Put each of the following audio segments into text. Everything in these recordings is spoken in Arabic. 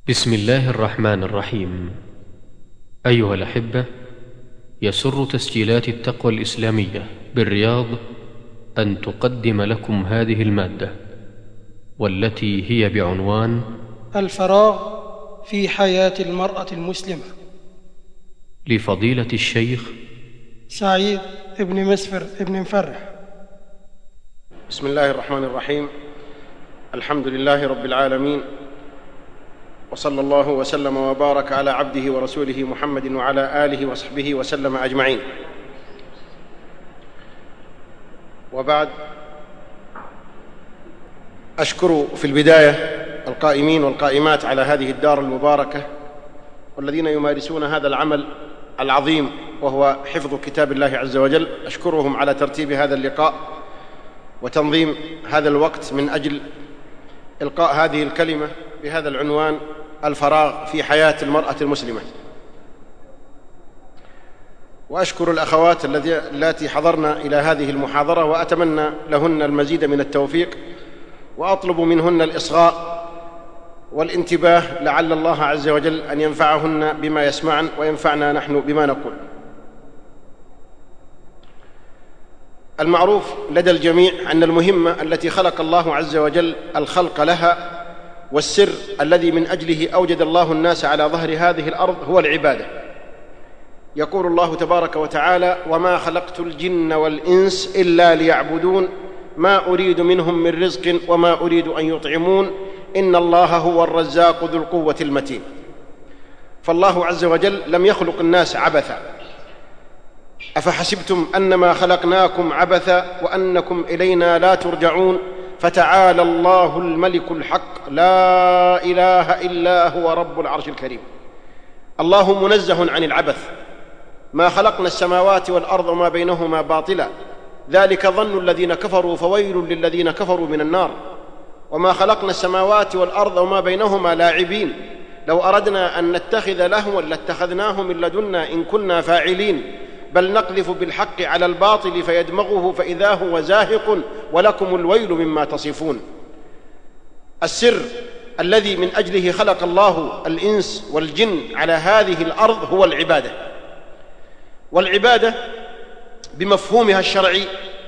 بسم الله الرحمن الرحيم. أيها الأحبة، يسر تسجيلات التقوى الإسلامية بالرياض أن تقدم لكم هذه المادة، والتي هي بعنوان الفراغ في حياة المرأة المسلمة، لفضيلة الشيخ سعيد ابن مسفر ابن مفرح. بسم الله الرحمن الرحيم. الحمد لله رب العالمين، وصلى الله وسلم وبارك على عبده ورسوله محمد وعلى آله وصحبه وسلم أجمعين. وبعد، أشكر في البداية القائمين والقائمات على هذه الدار المباركة، والذين يمارسون هذا العمل العظيم وهو حفظ كتاب الله عز وجل. أشكرهم على ترتيب هذا اللقاء وتنظيم هذا الوقت من أجل إلقاء هذه الكلمة بهذا العنوان: الفراغ في حياة المرأة المسلمة. وأشكر الأخوات التي حضرن إلى هذه المحاضرة، وأتمنى لهن المزيد من التوفيق، وأطلب منهن الإصغاء والانتباه، لعل الله عز وجل أن ينفعهن بما يسمعن وينفعنا نحن بما نقول. المعروف لدى الجميع أن المهمة التي خلق الله عز وجل الخلق لها، والسر الذي من أجله أوجد الله الناس على ظهر هذه الأرض، هو العبادة. يقول الله تبارك وتعالى: وما خلقت الجن والإنس إلا ليعبدون ما أريد منهم من رزق وما أريد أن يطعمون إن الله هو الرزاق ذو القوة المتين. فالله عز وجل لم يخلق الناس عبثا. أفحسبتم أنما خلقناكم عبثا وأنكم إلينا لا ترجعون فتعالى الله الملك الحق لا إله إلا هو رب العرش الكريم. الله منزه عن العبث. ما خلقنا السماوات والأرض وما بينهما باطلا، ذلك ظن الذين كفروا فويل للذين كفروا من النار. وما خلقنا السماوات والأرض وما بينهما لاعبين، لو أردنا أن نتخذ لهوا لاتخذناه من لدنا إن كنا فاعلين، بل نقذف بالحق على الباطل فيدمغه فإذا هو زاهق ولكم الويل مما تصفون. السر الذي من أجله خلق الله الإنس والجن على هذه الأرض هو العبادة. والعبادة بمفهومها الشرعي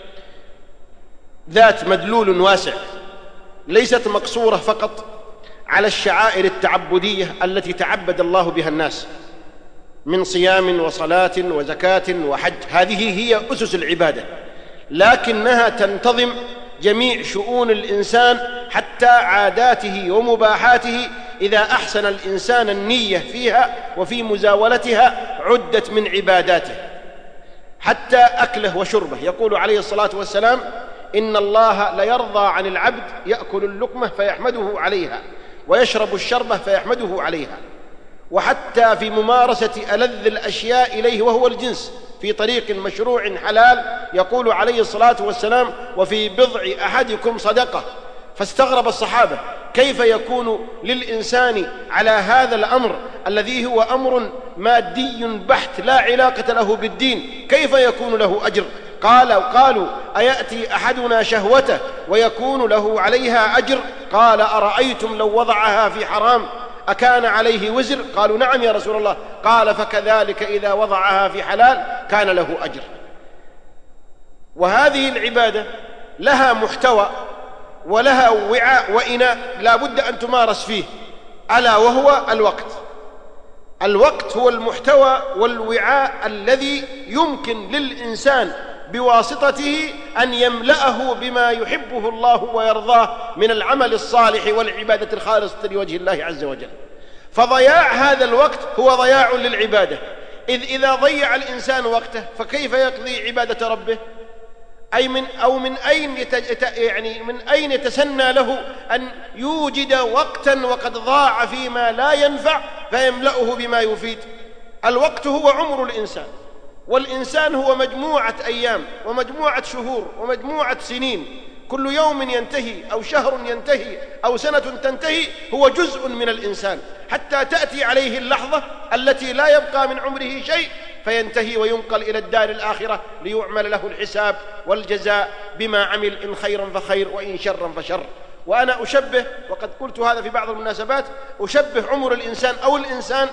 ذات مدلول واسع، ليست مقصورة فقط على الشعائر التعبدية التي تعبد الله بها الناس من صيام وصلاة وزكاة وحج، هذه هي أسس العبادة، لكنها تنتظم جميع شؤون الإنسان حتى عاداته ومباحاته. إذا أحسن الإنسان النية فيها وفي مزاولتها عدت من عباداته، حتى أكله وشربه. يقول عليه الصلاة والسلام: إن الله ليرضى عن العبد يأكل اللقمة فيحمده عليها ويشرب الشربة فيحمده عليها. وحتى في ممارسة ألذ الأشياء إليه وهو الجنس في طريق مشروع حلال، يقول عليه الصلاة والسلام: وفي بضع أحدكم صدقة. فاستغرب الصحابة: كيف يكون للإنسان على هذا الأمر الذي هو أمر مادي بحت لا علاقة له بالدين، كيف يكون له أجر؟ قالوا: أيأتي أحدنا شهوته ويكون له عليها أجر؟ قال: أرأيتم لو وضعها في حرام أكان عليه وزر؟ قالوا: نعم يا رسول الله. قال: فكذلك إذا وضعها في حلال كان له أجر. وهذه العبادة لها محتوى ولها وعاء وإناء لا بد أن تمارس فيه، ألا وهو الوقت. الوقت هو المحتوى والوعاء الذي يمكن للإنسان بواسطته أن يملأه بما يحبه الله ويرضاه من العمل الصالح والعبادة الخالصة لوجه الله عز وجل. فضياع هذا الوقت هو ضياع للعبادة، إذ إذا ضيع الإنسان وقته فكيف يقضي عبادة ربه؟ من أين يتسنى له أن يوجد وقتا وقد ضاع فيما لا ينفع فيملأه بما يفيد؟ الوقت هو عمر الإنسان، والإنسان هو مجموعة أيام ومجموعة شهور ومجموعة سنين، كل يوم ينتهي أو شهر ينتهي أو سنة تنتهي هو جزء من الإنسان، حتى تأتي عليه اللحظة التي لا يبقى من عمره شيء فينتهي وينقل إلى الدار الآخرة ليعمل له الحساب والجزاء بما عمل، إن خيرا فخير وإن شرا فشر. وأنا أشبه، وقد قلت هذا في بعض المناسبات، أشبه عمر الإنسان أو الإنسان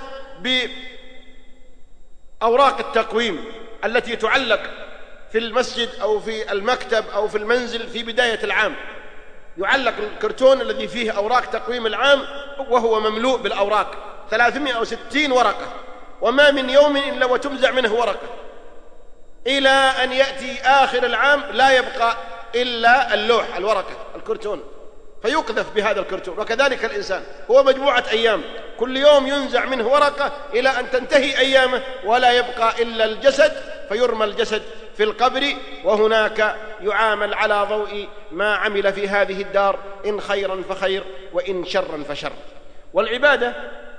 بأوراق التقويم التي تعلق في المسجد أو في المكتب أو في المنزل في بداية العام. يعلق الكرتون الذي فيه أوراق تقويم العام وهو مملوء بالأوراق 360 ورقة، وما من يوم إلا وتمزع منه ورقة، إلى أن يأتي آخر العام لا يبقى إلا اللوح، الورقة، الكرتون، فيقذف بهذا الكرتون. وكذلك الإنسان هو مجموعة أيام، كل يوم ينزع منه ورقة إلى أن تنتهي أيامه ولا يبقى إلا الجسد، فيرمى الجسد في القبر، وهناك يعامل على ضوء ما عمل في هذه الدار، إن خيرا فخير وإن شرا فشر. والعبادة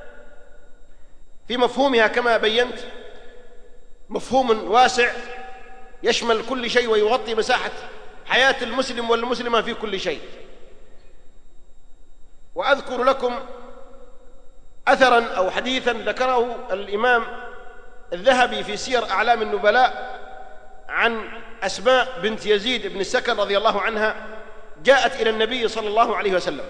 في مفهومها كما بينت مفهوم واسع يشمل كل شيء ويغطي مساحة حياة المسلم والمسلمة في كل شيء. وأذكر لكم أثرا أو حديثا ذكره الإمام الذهبي في سير أعلام النبلاء عن أسماء بنت يزيد بن السكن رضي الله عنها، جاءت إلى النبي صلى الله عليه وسلم.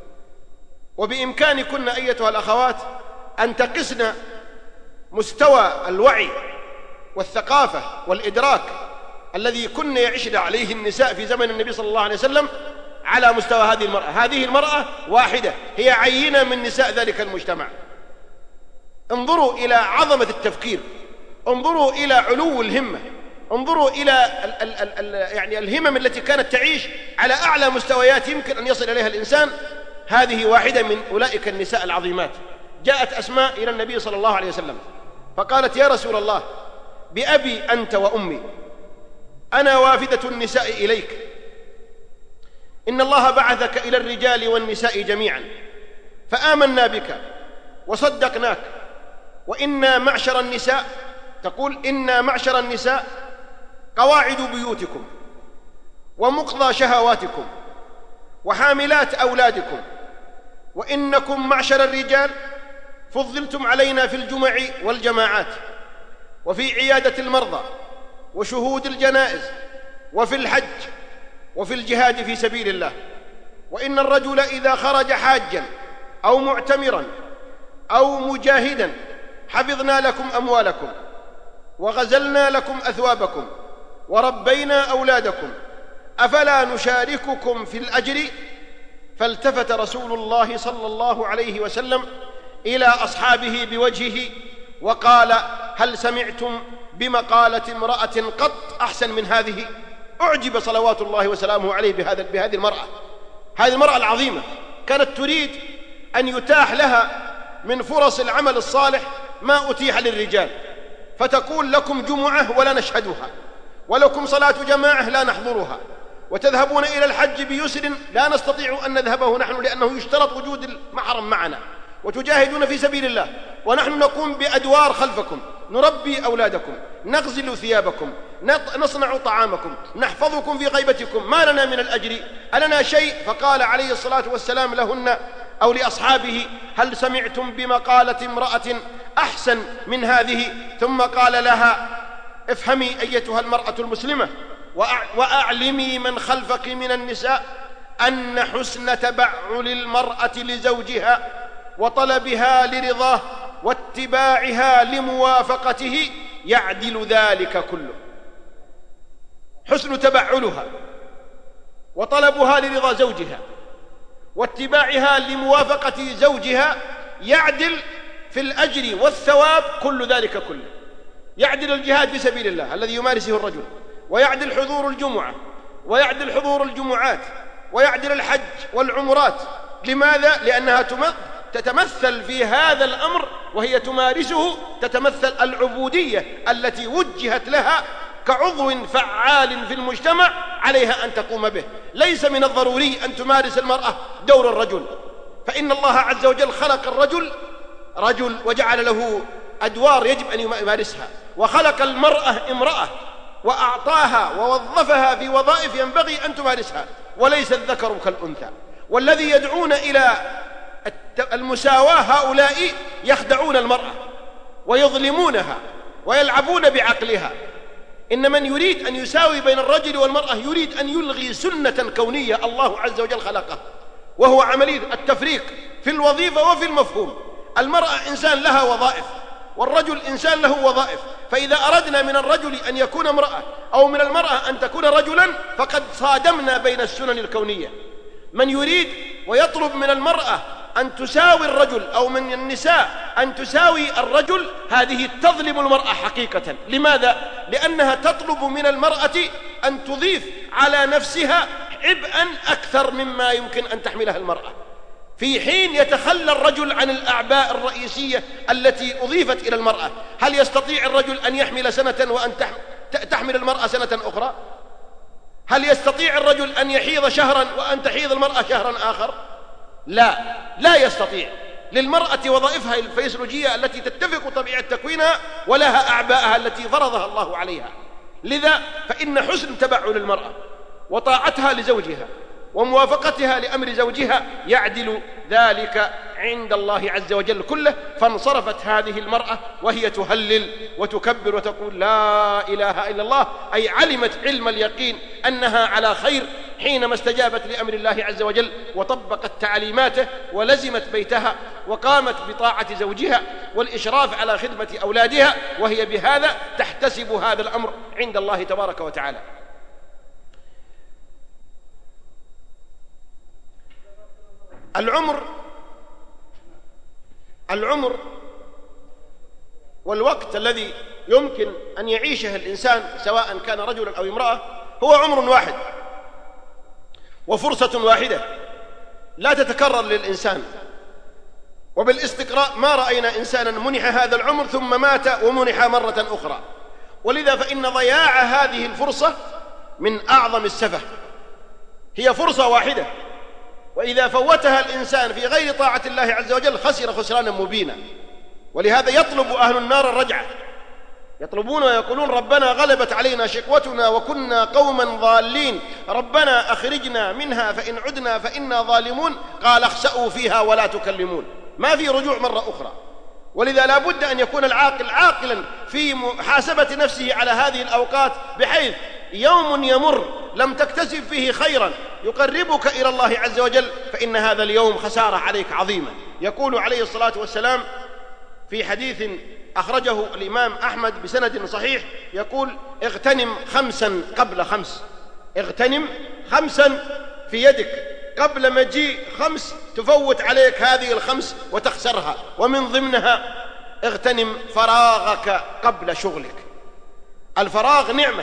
وبإمكانكن أيتها الأخوات أن تقسن مستوى الوعي والثقافة والإدراك الذي كن يعيشن عليه النساء في زمن النبي صلى الله عليه وسلم على مستوى هذه المرأة. هذه المرأة واحدة، هي عينة من نساء ذلك المجتمع. انظروا إلى عظمة التفكير، انظروا إلى علو الهمة، انظروا إلى يعني الهمم التي كانت تعيش على أعلى مستويات يمكن أن يصل إليها الإنسان. هذه واحدة من أولئك النساء العظيمات. جاءت أسماء إلى النبي صلى الله عليه وسلم فقالت: يا رسول الله، بأبي أنت وأمي أنا وافدة النساء إليك، إن الله بعثك إلى الرجال والنساء جميعا، فآمنا بك وصدقناك، وإنا معشر النساء، تقول إنا معشر النساء قواعد بيوتكم ومقضى شهواتكم وحاملات أولادكم، وإنكم معشر الرجال فضلتم علينا في الجمع والجماعات، وفي عيادة المرضى، وشهود الجنائز، وفي الحج، وفي الجهاد في سبيل الله. وإن الرجل إذا خرج حاجا أو معتمرا أو مجاهدا حفظنا لكم أموالكم، وغزلنا لكم أثوابكم، وربينا أولادكم، أفلا نشارككم في الأجر؟ فالتفت رسول الله صلى الله عليه وسلم إلى أصحابه بوجهه وقال: هل سمعتم بمقالة امرأة قط أحسن من هذه؟ أعجب صلوات الله وسلامه عليه بهذه المرأة. هذه المرأة العظيمة كانت تريد أن يتاح لها من فرص العمل الصالح ما أتيح للرجال، فتقول: لكم جمعة ولا نشهدها، ولكم صلاة جماعة لا نحضرها، وتذهبون إلى الحج بيسر لا نستطيع أن نذهبه نحن لأنه يشترط وجود المحرم معنا، وتجاهدون في سبيل الله، ونحن نقوم بأدوار خلفكم، نربي أولادكم، نغزل ثيابكم، نصنع طعامكم، نحفظكم في غيبتكم، ما لنا من الأجر ألنا شيء؟ فقال عليه الصلاة والسلام لهن أو لأصحابه: هل سمعتم بمقالة امرأة أحسن من هذه؟ ثم قال لها: افهمي أيتها المرأة المسلمة، وأعلمي من خلفك من النساء أن حسن تبعل المرأة لزوجها وطلبها لرضاه واتباعها لموافقته يعدل ذلك كله. حسن تبعلها وطلبها لرضا زوجها واتباعها لموافقة زوجها يعدل في الأجر والثواب كل ذلك كله. يعدل الجهاد في سبيل الله الذي يمارسه الرجل، ويعدل حضور الجمعة، ويعدل حضور الجمعات، ويعدل الحج والعمرات. لماذا؟ لأنها تتمثل في هذا الأمر وهي تمارسه، تتمثل العبودية التي وجهت لها كعضو فعال في المجتمع عليها أن تقوم به. ليس من الضروري أن تمارس المرأة دور الرجل، فإن الله عز وجل خلق الرجل رجل وجعل له أدوار يجب أن يمارسها، وخلق المرأة امرأة وأعطاها ووظفها في وظائف ينبغي أن تمارسها، وليس الذكر كالأنثى. والذي يدعون إلى المساواة هؤلاء يخدعون المرأة ويظلمونها ويلعبون بعقلها. إن من يريد أن يساوي بين الرجل والمرأة يريد أن يلغي سنة كونية الله عز وجل خلقها، وهو عملية التفريق في الوظيفة وفي المفهوم. المرأة إنسان لها وظائف، والرجل إنسان له وظائف، فإذا أردنا من الرجل أن يكون امرأة أو من المرأة أن تكون رجلا فقد صادمنا بين السنن الكونية. من يريد ويطلب من المرأة أن تساوي الرجل أو من النساء أن تساوي الرجل، هذه تظلم المرأة حقيقة. لماذا؟ لأنها تطلب من المرأة أن تضيف على نفسها عبئا أكثر مما يمكن أن تحملها المرأة، في حين يتخلى الرجل عن الأعباء الرئيسية التي أضيفت إلى المرأة. هل يستطيع الرجل أن يحمل سنة وأن تحمل المرأة سنة أخرى؟ هل يستطيع الرجل أن يحيض شهرا وأن تحيض المرأة شهرا آخر؟ لا يستطيع. للمرأة وظائفها الفيزيولوجية التي تتفق طبيعة تكوينها، ولها أعباءها التي فرضها الله عليها. لذا فإن حسن تبعل المرأة وطاعتها لزوجها وموافقتها لأمر زوجها يعدل ذلك عند الله عز وجل كله. فانصرفت هذه المرأة وهي تهلل وتكبر وتقول لا إله إلا الله، أي علمت علم اليقين أنها على خير حينما استجابت لأمر الله عز وجل وطبقت تعليماته ولزمت بيتها وقامت بطاعة زوجها والإشراف على خدمة أولادها، وهي بهذا تحتسب هذا الأمر عند الله تبارك وتعالى. العمر والوقت الذي يمكن أن يعيشه الإنسان سواء كان رجلا أو امرأة هو عمر واحد وفرصة واحدة لا تتكرر للإنسان. وبالاستقراء ما رأينا إنسانا منح هذا العمر ثم مات ومنح مرة أخرى. ولذا فإن ضياع هذه الفرصة من أعظم السفه. هي فرصة واحدة، وإذا فوتها الإنسان في غير طاعة الله عز وجل خسر خسرانا مبينا. ولهذا يطلب أهل النار الرجعة، يطلبون ويقولون ربنا غلبت علينا شقوتنا وكنا قوما ضالين، ربنا أخرجنا منها فإن عدنا فإنا ظالمون، قال اخسأوا فيها ولا تكلمون. ما في رجوع مرة أخرى. ولذا لا بد أن يكون العاقل عاقلا في محاسبة نفسه على هذه الأوقات، بحيث يوم يمر لم تكتسب فيه خيرا يقربك إلى الله عز وجل فإن هذا اليوم خسارة عليك عظيمة. يقول عليه الصلاة والسلام في حديث أخرجه الإمام أحمد بسند صحيح، يقول اغتنم 5 قبل 5، اغتنم 5 في يدك قبل مجيء 5 تفوت عليك هذه 5 وتخسرها. ومن ضمنها اغتنم فراغك قبل شغلك. الفراغ نعمة،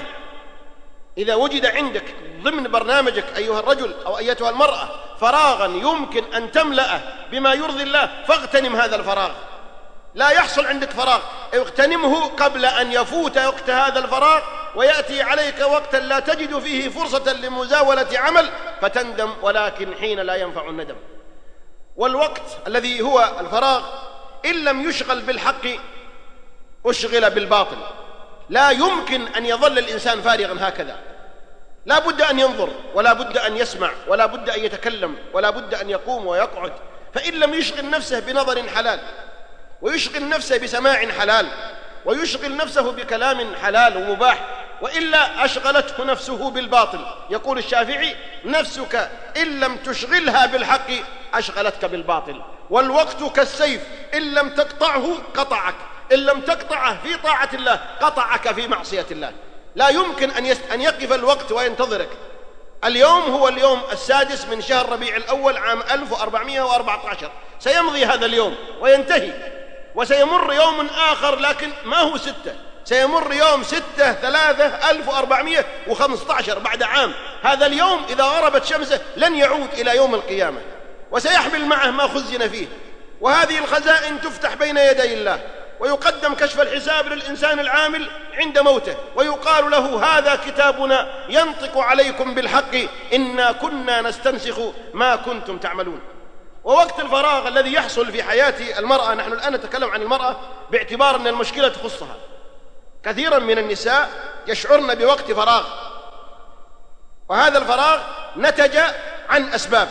إذا وجد عندك ضمن برنامجك أيها الرجل أو أيتها المرأة فراغا يمكن أن تملأه بما يرضي الله فاغتنم هذا الفراغ. لا يحصل عندك فراغ، اغتنمه قبل أن يفوت وقت هذا الفراغ ويأتي عليك وقتا لا تجد فيه فرصة لمزاولة عمل فتندم، ولكن حين لا ينفع الندم. والوقت الذي هو الفراغ إن لم يشغل بالحق أشغل بالباطل. لا يمكن أن يظل الإنسان فارغا هكذا، لا بد أن ينظر ولا بد أن يسمع ولا بد أن يتكلم ولا بد أن يقوم ويقعد. فإن لم يشغل نفسه بنظر حلال ويشغل نفسه بسماع حلال ويشغل نفسه بكلام حلال ومباح، وإلا أشغلته نفسه بالباطل. يقول الشافعي نفسك إن لم تشغلها بالحق أشغلتك بالباطل. والوقت كالسيف إن لم تقطعه قطعك، إن لم تقطعه في طاعة الله قطعك في معصية الله. لا يمكن أن يقف الوقت وينتظرك. اليوم هو اليوم 6 من شهر ربيع الأول عام 1414، سيمضي هذا اليوم وينتهي، وسيمر يوم آخر لكن ما هو 6، سيمر يوم 6/3/1415 بعد عام. هذا اليوم إذا غربت شمسه لن يعود إلى يوم القيامة، وسيحمل معه ما خزن فيه. وهذه الخزائن تفتح بين يدي الله، ويقدم كشف الحساب للإنسان العامل عند موته، ويقال له هذا كتابنا ينطق عليكم بالحق إنا كنا نستنسخ ما كنتم تعملون. ووقت الفراغ الذي يحصل في حياة المرأة، نحن الآن نتكلم عن المرأة باعتبار أن المشكلة تخصها. كثيرا من النساء يشعرن بوقت فراغ، وهذا الفراغ نتج عن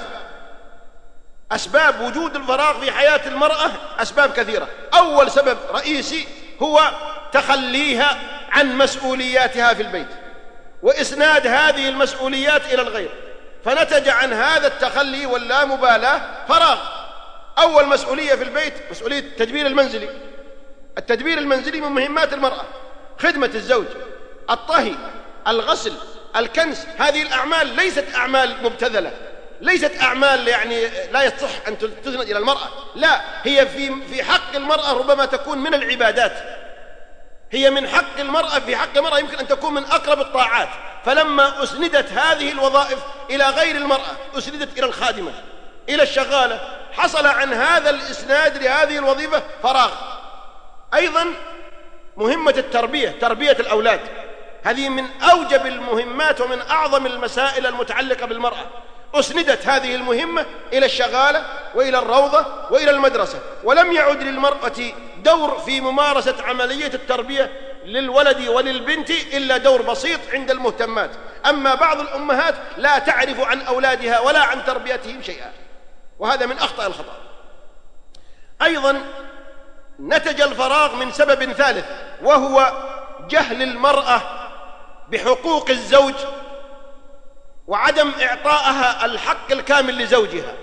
أسباب وجود الفراغ في حياة المرأة أسباب كثيرة. أول سبب رئيسي هو تخليها عن مسؤولياتها في البيت وإسناد هذه المسؤوليات إلى الغير. فنتج عن هذا التخلي واللامبالاة فراغ. أول مسؤولية في البيت مسؤولية التدبير المنزلي. التدبير المنزلي من مهمات المرأة، خدمة الزوج، الطهي، الغسل، الكنس. هذه الأعمال ليست أعمال مبتذلة، ليست أعمال يعني لا يصح أن تسند إلى المرأة، لا، هي في حق المرأة ربما تكون من العبادات، هي من حق المرأة، في حق المرأة يمكن أن تكون من أقرب الطاعات. فلما أسندت هذه الوظائف إلى غير المرأة، أسندت إلى الخادمة، إلى الشغالة، حصل عن هذا الإسناد لهذه الوظيفة فراغ. أيضا مهمة التربية، تربية الأولاد، هذه من أوجب المهمات ومن أعظم المسائل المتعلقة بالمرأة. أسندت هذه المهمة إلى الشغالة وإلى الروضة وإلى المدرسة، ولم يعد للمرأة دور في ممارسة عملية التربية للولد وللبنت إلا دور بسيط عند المهتمات. أما بعض الأمهات لا تعرف عن أولادها ولا عن تربيتهم شيئا، وهذا من أخطأ الخطأ. أيضا نتج الفراغ من سبب ثالث، وهو جهل المرأة بحقوق الزوج وعدم إعطائها الحق الكامل لزوجها.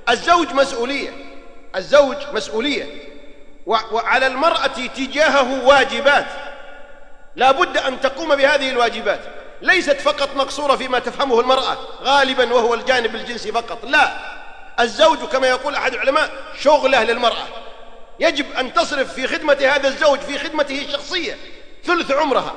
الزوج مسؤولية، وعلى المرأة تجاهه واجبات لا بد أن تقوم بهذه الواجبات، ليست فقط مقصورة فيما تفهمه المرأة غالبا وهو الجانب الجنسي فقط، لا، الزوج كما يقول أحد العلماء شغلة للمرأة، يجب أن تصرف في خدمة هذا الزوج، في خدمته الشخصية، ثلث عمرها،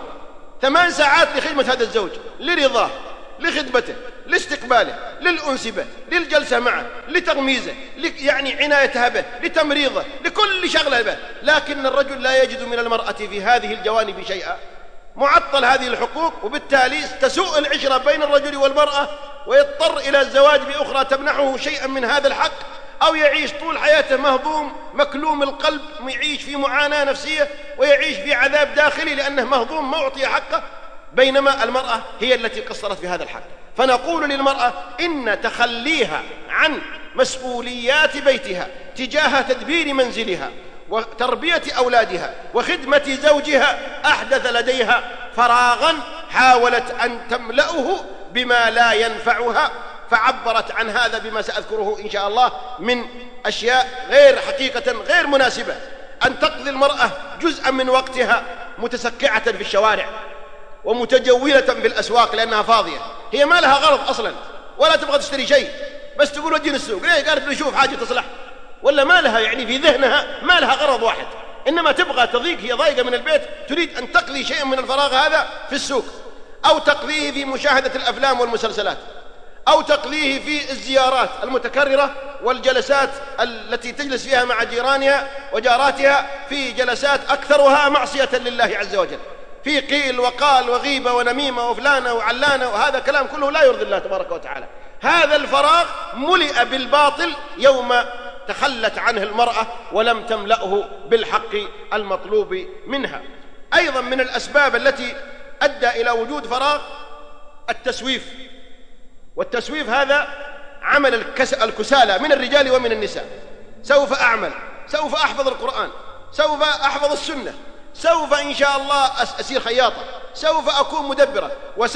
8 ساعات لخدمة هذا الزوج، لرضاه، لخدمته، لاستقباله، للأنس به، للجلسة معه، لتغميزه، يعني عنايتها به، لتمريضه، لكل شغلة به. لكن الرجل لا يجد من المرأة في هذه الجوانب شيئا، معطل هذه الحقوق، وبالتالي تسوء العشرة بين الرجل والمرأة، ويضطر إلى الزواج بأخرى تمنحه شيئا من هذا الحق، أو يعيش طول حياته مهضوم مكلوم القلب، يعيش في معاناة نفسية ويعيش في عذاب داخلي لأنه مهضوم ما أعطي حقه، بينما المرأة هي التي قصرت في هذا الحق. فنقول للمرأة إن تخليها عن مسؤوليات بيتها تجاه تدبير منزلها وتربية أولادها وخدمة زوجها أحدث لديها فراغا حاولت أن تملأه بما لا ينفعها، فعبرت عن هذا بما سأذكره إن شاء الله من أشياء غير حقيقة غير مناسبة. أن تقضي المرأة جزءا من وقتها متسكعة في الشوارع ومتجولة في الأسواق لأنها فاضية، هي ما لها غرض أصلا ولا تبغى تشتري شيء، بس تقول وديني السوق، ليه؟ قالت نشوف حاجة تصلح، ولا ما لها يعني في ذهنها ما لها غرض واحد، إنما تبغى تضيق، هي ضايقة من البيت، تريد أن تقضي شيئا من الفراغ هذا في السوق، أو تقضيه في مشاهدة الأفلام والمسلسلات، أو تقضيه في الزيارات المتكررة والجلسات التي تجلس فيها مع جيرانها وجاراتها، في جلسات أكثرها معصية لله عز وجل، في قيل وقال وغيبة ونميمة وفلانة وعلانة، وهذا كلام كله لا يرضي الله تبارك وتعالى. هذا الفراغ ملئ بالباطل يوم تخلت عنه المرأة ولم تملأه بالحق المطلوب منها. أيضا من الأسباب التي أدى إلى وجود فراغ التسويف، والتسويف هذا عمل الكسالى من الرجال ومن النساء. سوف أعمل، سوف أحفظ القرآن، سوف أحفظ السنة، سوف إن شاء الله أسير خياطة، سوف أكون مدبرة،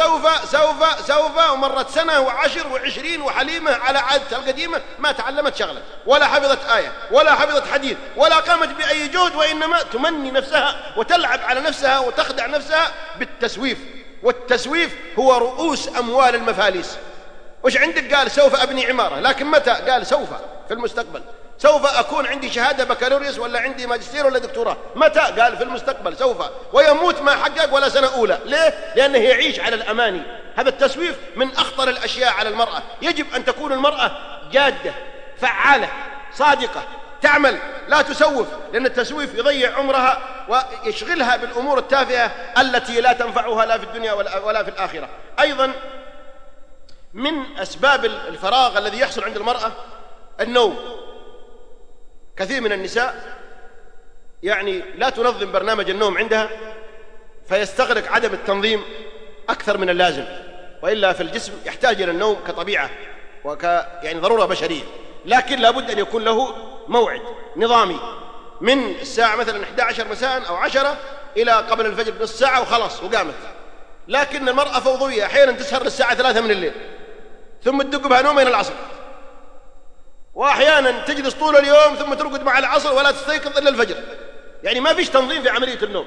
وسوف ومرت سنة وعشر وعشرين وحليمة على عادتها القديمة، ما تعلمت شغلة ولا حفظت آية ولا حفظت حديث ولا قامت بأي جهد، وإنما تمني نفسها وتلعب على نفسها وتخدع نفسها بالتسويف. والتسويف هو رؤوس أموال المفاليس. وش عندك؟ قال سوف أبني عمارة، لكن متى؟ قال سوف في المستقبل. سوف أكون عندي شهادة بكالوريوس ولا عندي ماجستير ولا دكتوراه، متى؟ قال في المستقبل سوف، ويموت ما حقق ولا سنة أولى. ليه؟ لأنه يعيش على الأماني. هذا التسويف من أخطر الأشياء على المرأة. يجب أن تكون المرأة جادة فعالة صادقة، تعمل لا تسوف، لأن التسويف يضيع عمرها ويشغلها بالأمور التافهة التي لا تنفعها لا في الدنيا ولا في الآخرة. أيضا من أسباب الفراغ الذي يحصل عند المرأة النوم. كثير من النساء يعني لا تنظم برنامج النوم عندها، فيستغرق عدم التنظيم أكثر من اللازم، وإلا في الجسم يحتاج إلى النوم كطبيعة يعني ضرورة بشرية، لكن لابد أن يكون له موعد نظامي من الساعة مثلا 11 مساء أو 10 إلى قبل الفجر بنص ساعة وخلاص وقامت. لكن المرأة فوضوية، أحيانا تسهر للساعة 3 من الليل، ثم تدق بها نوم إلى العصر، وأحيانا تجلس طول اليوم ثم ترقد مع العصر ولا تستيقظ إلا الفجر. يعني ما فيش تنظيم في عملية النوم،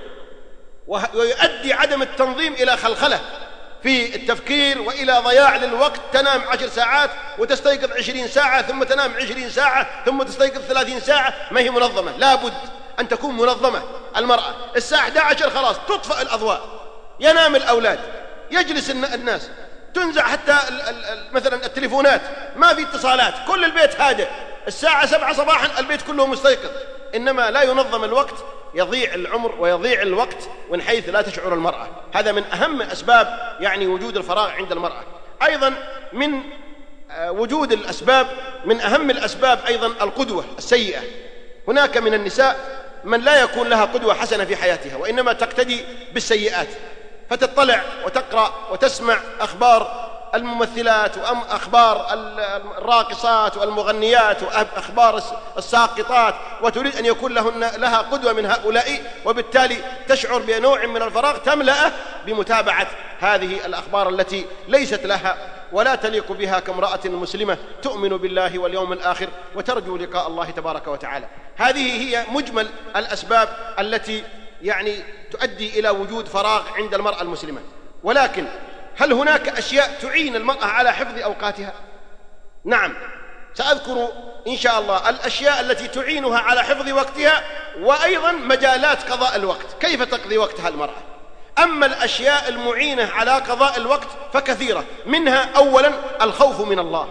ويؤدي عدم التنظيم إلى خلخلة في التفكير وإلى ضياع للوقت. تنام 10 ساعات وتستيقظ 20 ساعة، ثم تنام 20 ساعة ثم تستيقظ 30 ساعة، ما هي منظمة. لابد أن تكون منظمة. المرأة الساعة 11 خلاص تطفأ الأضواء، ينام الأولاد، يجلس الناس، تنزع حتى مثلا التليفونات، ما في اتصالات، كل البيت هادئ. الساعة 7 صباحا البيت كله مستيقظ. إنما لا ينظم الوقت يضيع العمر ويضيع الوقت من حيث لا تشعر المرأة. هذا من أهم أسباب يعني وجود الفراغ عند المرأة. أيضا من وجود الأسباب، من أهم الأسباب أيضا القدوة السيئة. هناك من النساء من لا يكون لها قدوة حسنة في حياتها، وإنما تقتدي بالسيئات، فتطلع وتقرأ وتسمع أخبار الممثلات وأخبار الراقصات والمغنيات وأخبار الساقطات، وتريد أن يكون لها قدوة من هؤلاء، وبالتالي تشعر بنوع من الفراغ تملأه بمتابعة هذه الأخبار التي ليست لها ولا تليق بها كامرأة مسلمة تؤمن بالله واليوم الآخر وترجو لقاء الله تبارك وتعالى. هذه هي مجمل الأسباب التي يعني تؤدي إلى وجود فراغ عند المرأة المسلمة. ولكن هل هناك أشياء تعين المرأة على حفظ أوقاتها؟ نعم، سأذكر إن شاء الله الأشياء التي تعينها على حفظ وقتها، وأيضا مجالات قضاء الوقت، كيف تقضي وقتها المرأة. أما الأشياء المعينة على قضاء الوقت فكثيرة، منها أولا الخوف من الله،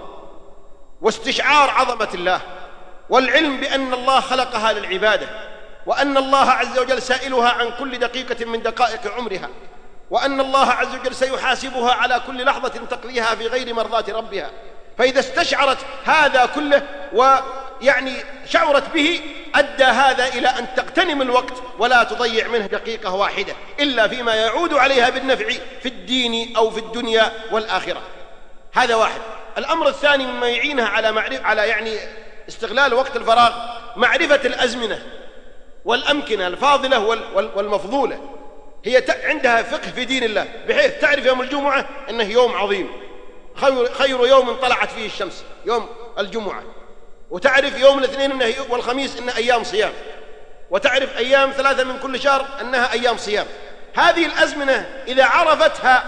واستشعار عظمة الله، والعلم بأن الله خلقها للعبادة، وأن الله عز وجل سائلها عن كل دقيقة من دقائق عمرها، وأن الله عز وجل سيحاسبها على كل لحظة تقضيها في غير مرضاة ربها. فإذا استشعرت هذا كله ويعني شعرت به، أدى هذا إلى أن تغتنم الوقت ولا تضيع منه دقيقة واحدة إلا فيما يعود عليها بالنفع في الدين أو في الدنيا والآخرة. هذا واحد. الأمر الثاني مما يعينها على يعني استغلال وقت الفراغ، معرفة الأزمنة والأمكنة الفاضلة والمفضولة. هي عندها فقه في دين الله، بحيث تعرف يوم الجمعة أنه يوم عظيم، خير يوم طلعت فيه الشمس يوم الجمعة، وتعرف يوم الاثنين والخميس إنه أيام صيام، وتعرف أيام 3 من كل شهر أنها أيام صيام. هذه الأزمنة إذا عرفتها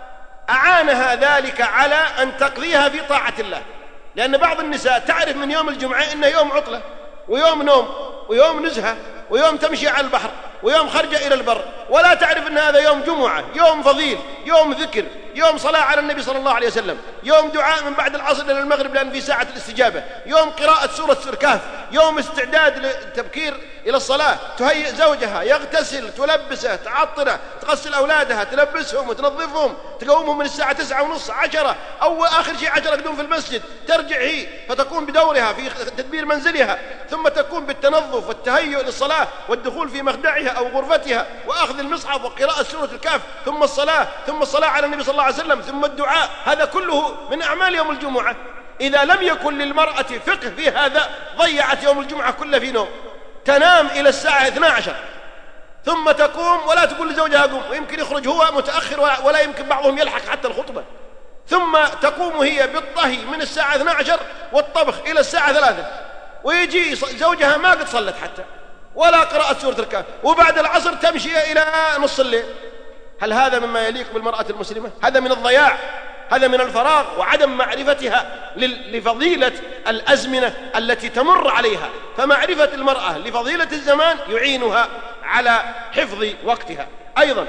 أعانها ذلك على أن تقضيها في طاعة الله. لأن بعض النساء تعرف من يوم الجمعة إنه يوم عطلة، ويوم نوم، ويوم نزهة، ويوم تمشي على البحر، ويوم خرج إلى البر، ولا تعرف أن هذا يوم جمعة، يوم فضيل، يوم ذكر، يوم صلاة على النبي صلى الله عليه وسلم، يوم دعاء من بعد العصر إلى المغرب لأن في ساعة الاستجابة، يوم قراءة سورة الكهف، يوم استعداد للتبكير إلى الصلاة، تهيئ زوجها، يغتسل، تلبسه، تعطره، تغسل أولادها، تلبسهم وتنظفهم، تقومهم من الساعة 9:30 10، أو آخر شيء 10 قدوم في المسجد، ترجع هي فتقوم بدورها في تدبير منزلها، ثم تقوم بالتنظف والتهيؤ للصلاة والدخول في مخدعها أو غرفتها وأخذ المصحف وقراءة سورة الكهف، ثم الصلاة، ثم الصلاة على النبي صلى الله عليه وسلم، ثم الدعاء. هذا كله من أعمال يوم الجمعة. إذا لم يكن للمرأة فقه في هذا ضيعت يوم الجمعة كله في نوم. تنام إلى الساعة 12 ثم تقوم ولا تقول لزوجها قم، ويمكن يخرج هو متأخر ولا يمكن بعضهم يلحق حتى الخطبة. ثم تقوم هي بالطهي من الساعة 12 والطبخ إلى الساعة 3، ويجي زوجها ما قد صلت حتى ولا قراءة سورة الكهف، وبعد العصر تمشي إلى نص الليل. هل هذا مما يليق بالمرأة المسلمة؟ هذا من الضياع، هذا من الفراغ وعدم معرفتها لفضيلة الأزمنة التي تمر عليها. فمعرفة المرأة لفضيلة الزمان يعينها على حفظ وقتها. أيضا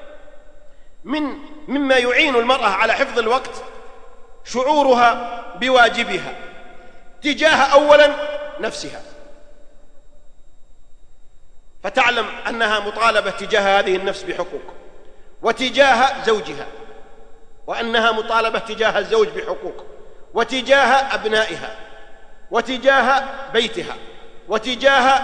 مما يعين المرأة على حفظ الوقت شعورها بواجبها تجاه أولا نفسها، فتعلم أنها مطالبة تجاه هذه النفس بحقوق، وتجاه زوجها، وأنها مطالبة تجاه الزوج بحقوق، وتجاه أبنائها، وتجاه بيتها، وتجاه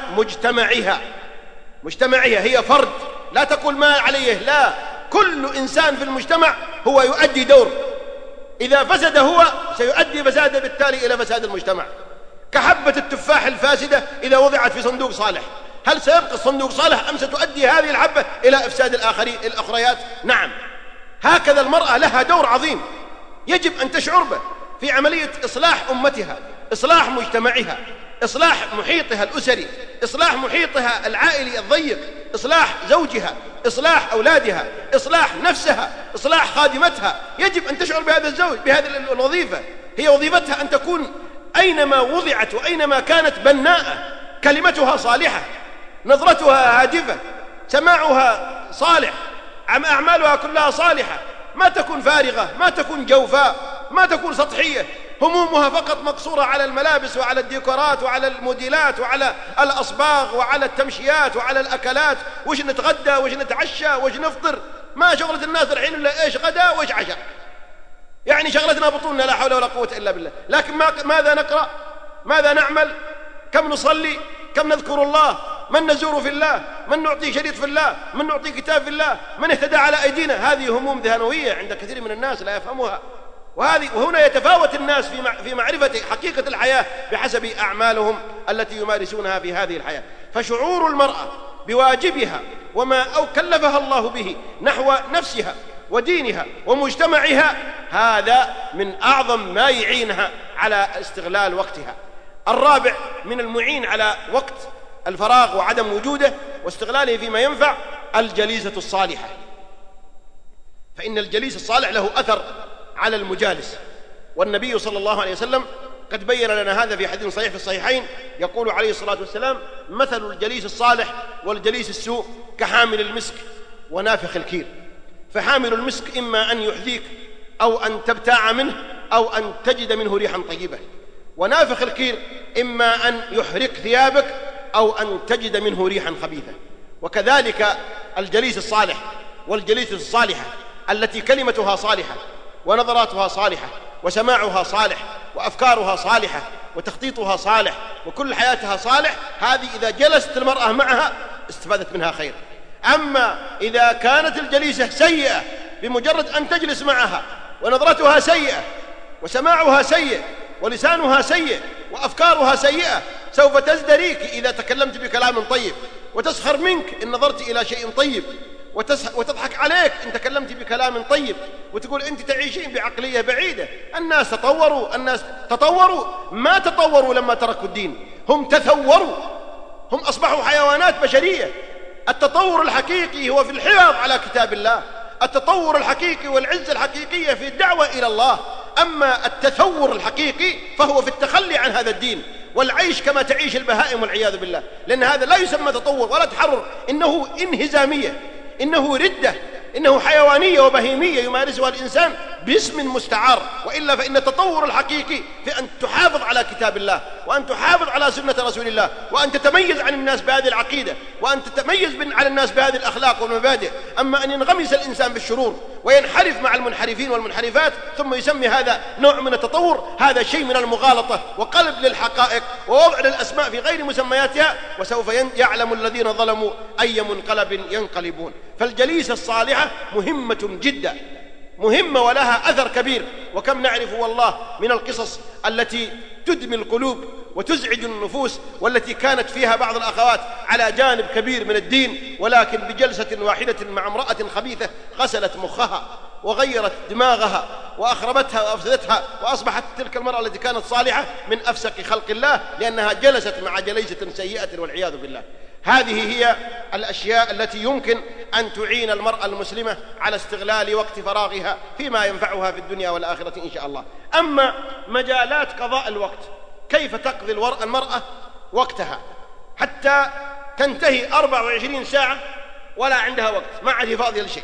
مجتمعها. هي فرد، لا تقول ما عليه، لا، كل إنسان في المجتمع هو يؤدي دور. إذا فسد هو سيؤدي فسادا بالتالي إلى فساد المجتمع. كحبة التفاح الفاسدة إذا وضعت في صندوق صالح، هل سيبقى الصندوق صالح أم ستؤدي هذه الحبة إلى إفساد الأخريات؟ نعم. هكذا المرأة لها دور عظيم يجب أن تشعر به. في عملية إصلاح أمتها، إصلاح مجتمعها، إصلاح محيطها الأسري، إصلاح محيطها العائلي الضيق، إصلاح زوجها، إصلاح أولادها، إصلاح نفسها، إصلاح خادمتها. يجب أن تشعر بهذا الزوج، بهذه الوظيفة. هي وظيفتها أن تكون أينما وضعت وأينما كانت بناءة، كلمتها صالحة، نظرتها هادفة، سماعها صالح، أعمالها كلها صالحة، ما تكون فارغة، ما تكون جوفاء، ما تكون سطحية، همومها فقط مقصورة على الملابس وعلى الديكورات وعلى الموديلات وعلى الأصباغ وعلى التمشيات وعلى الأكلات، وش نتغدى وش نتعشى وش نفطر. ما شغلة الناس الحين إلا إيش غدا وإيش عشاء، يعني شغلتنا بطوننا، لا حول ولا قوة إلا بالله. لكن ماذا نقرأ؟ ماذا نعمل؟ كم نصلي؟ كم نذكر الله؟ من نزور في الله؟ من نعطي شريط في الله؟ من نعطي كتاب في الله؟ من اهتدى على أيدينا؟ هذه هموم ذهنوية عند كثير من الناس لا يفهمها. وهنا يتفاوت الناس في معرفة حقيقة الحياة بحسب أعمالهم التي يمارسونها في هذه الحياة. فشعور المرأة بواجبها وما كلفها الله به نحو نفسها ودينها ومجتمعها، هذا من أعظم ما يعينها على استغلال وقتها. الرابع من المعين على وقت الفراغ وعدم وجوده واستغلاله فيما ينفع الجليسة الصالحة. فإن الجليس الصالح له أثر على المجالس، والنبي صلى الله عليه وسلم قد بين لنا هذا في حديث صحيح في الصحيحين، يقول عليه الصلاة والسلام: مثل الجليس الصالح والجليس السوء كحامل المسك ونافخ الكير. فحامل المسك إما أن يحذيك أو أن تبتاع منه أو أن تجد منه ريحا طيبة، ونافخ الكير إما أن يحرق ثيابك أو أن تجد منه ريحا خبيثة. وكذلك الجليس الصالح والجليس الصالحة التي كلمتها صالحة ونظراتها صالحة وسماعها صالح وأفكارها صالحة وتخطيطها صالح وكل حياتها صالح، هذه إذا جلست المرأة معها استفادت منها خير. أما إذا كانت الجليسة سيئة بمجرد أن تجلس معها ونظرتها سيئة وسماعها سيء ولسانها سيء وأفكارها سيئة، سوف تزدريك إذا تكلمت بكلام طيب، وتسخر منك إن نظرت إلى شيء طيب، وتضحك عليك إن تكلمت بكلام طيب، وتقول أنت تعيشين بعقلية بعيدة. الناس تطوروا ما تطوروا لما تركوا الدين، هم تثوروا، هم أصبحوا حيوانات بشرية. التطور الحقيقي هو في الحفاظ على كتاب الله، التطور الحقيقي والعزة الحقيقية في الدعوة إلى الله. أما التثور الحقيقي فهو في التخلي عن هذا الدين والعيش كما تعيش البهائم والعياذ بالله، لأن هذا لا يسمى تطور ولا تحرر، إنه انهزامية، إنه ردة، إنه حيوانية وبهيمية يمارسها الإنسان باسم مستعار. وإلا فإن التطور الحقيقي في أن تحافظ على كتاب الله، وأن تحافظ على سنة رسول الله، وأن تتميز عن الناس بهذه العقيدة، وأن تتميز على الناس بهذه الأخلاق والمبادئ. أما أن ينغمس الإنسان بالشرور وينحرف مع المنحرفين والمنحرفات ثم يسمي هذا نوع من التطور، هذا شيء من المغالطة وقلب للحقائق ووضع للأسماء في غير مسمياتها، وسوف يعلم الذين ظلموا أي منقلب ينقلبون. فالجليسة الصالحة مهمة جدا، مهمة ولها أثر كبير. وكم نعرف والله من القصص التي تدمي القلوب وتزعج النفوس، والتي كانت فيها بعض الأخوات على جانب كبير من الدين، ولكن بجلسة واحدة مع امرأة خبيثة غسلت مخها وغيرت دماغها وأخربتها وأفسدتها، وأصبحت تلك المرأة التي كانت صالحة من أفسق خلق الله، لأنها جلست مع جليسة سيئة والعياذ بالله. هذه هي الأشياء التي يمكن أن تعين المرأة المسلمة على استغلال وقت فراغها فيما ينفعها في الدنيا والآخرة إن شاء الله. أما مجالات قضاء الوقت، كيف تقضي المرأة وقتها حتى تنتهي 24 ساعة ولا عندها وقت، ما عاد فاضية لشيء؟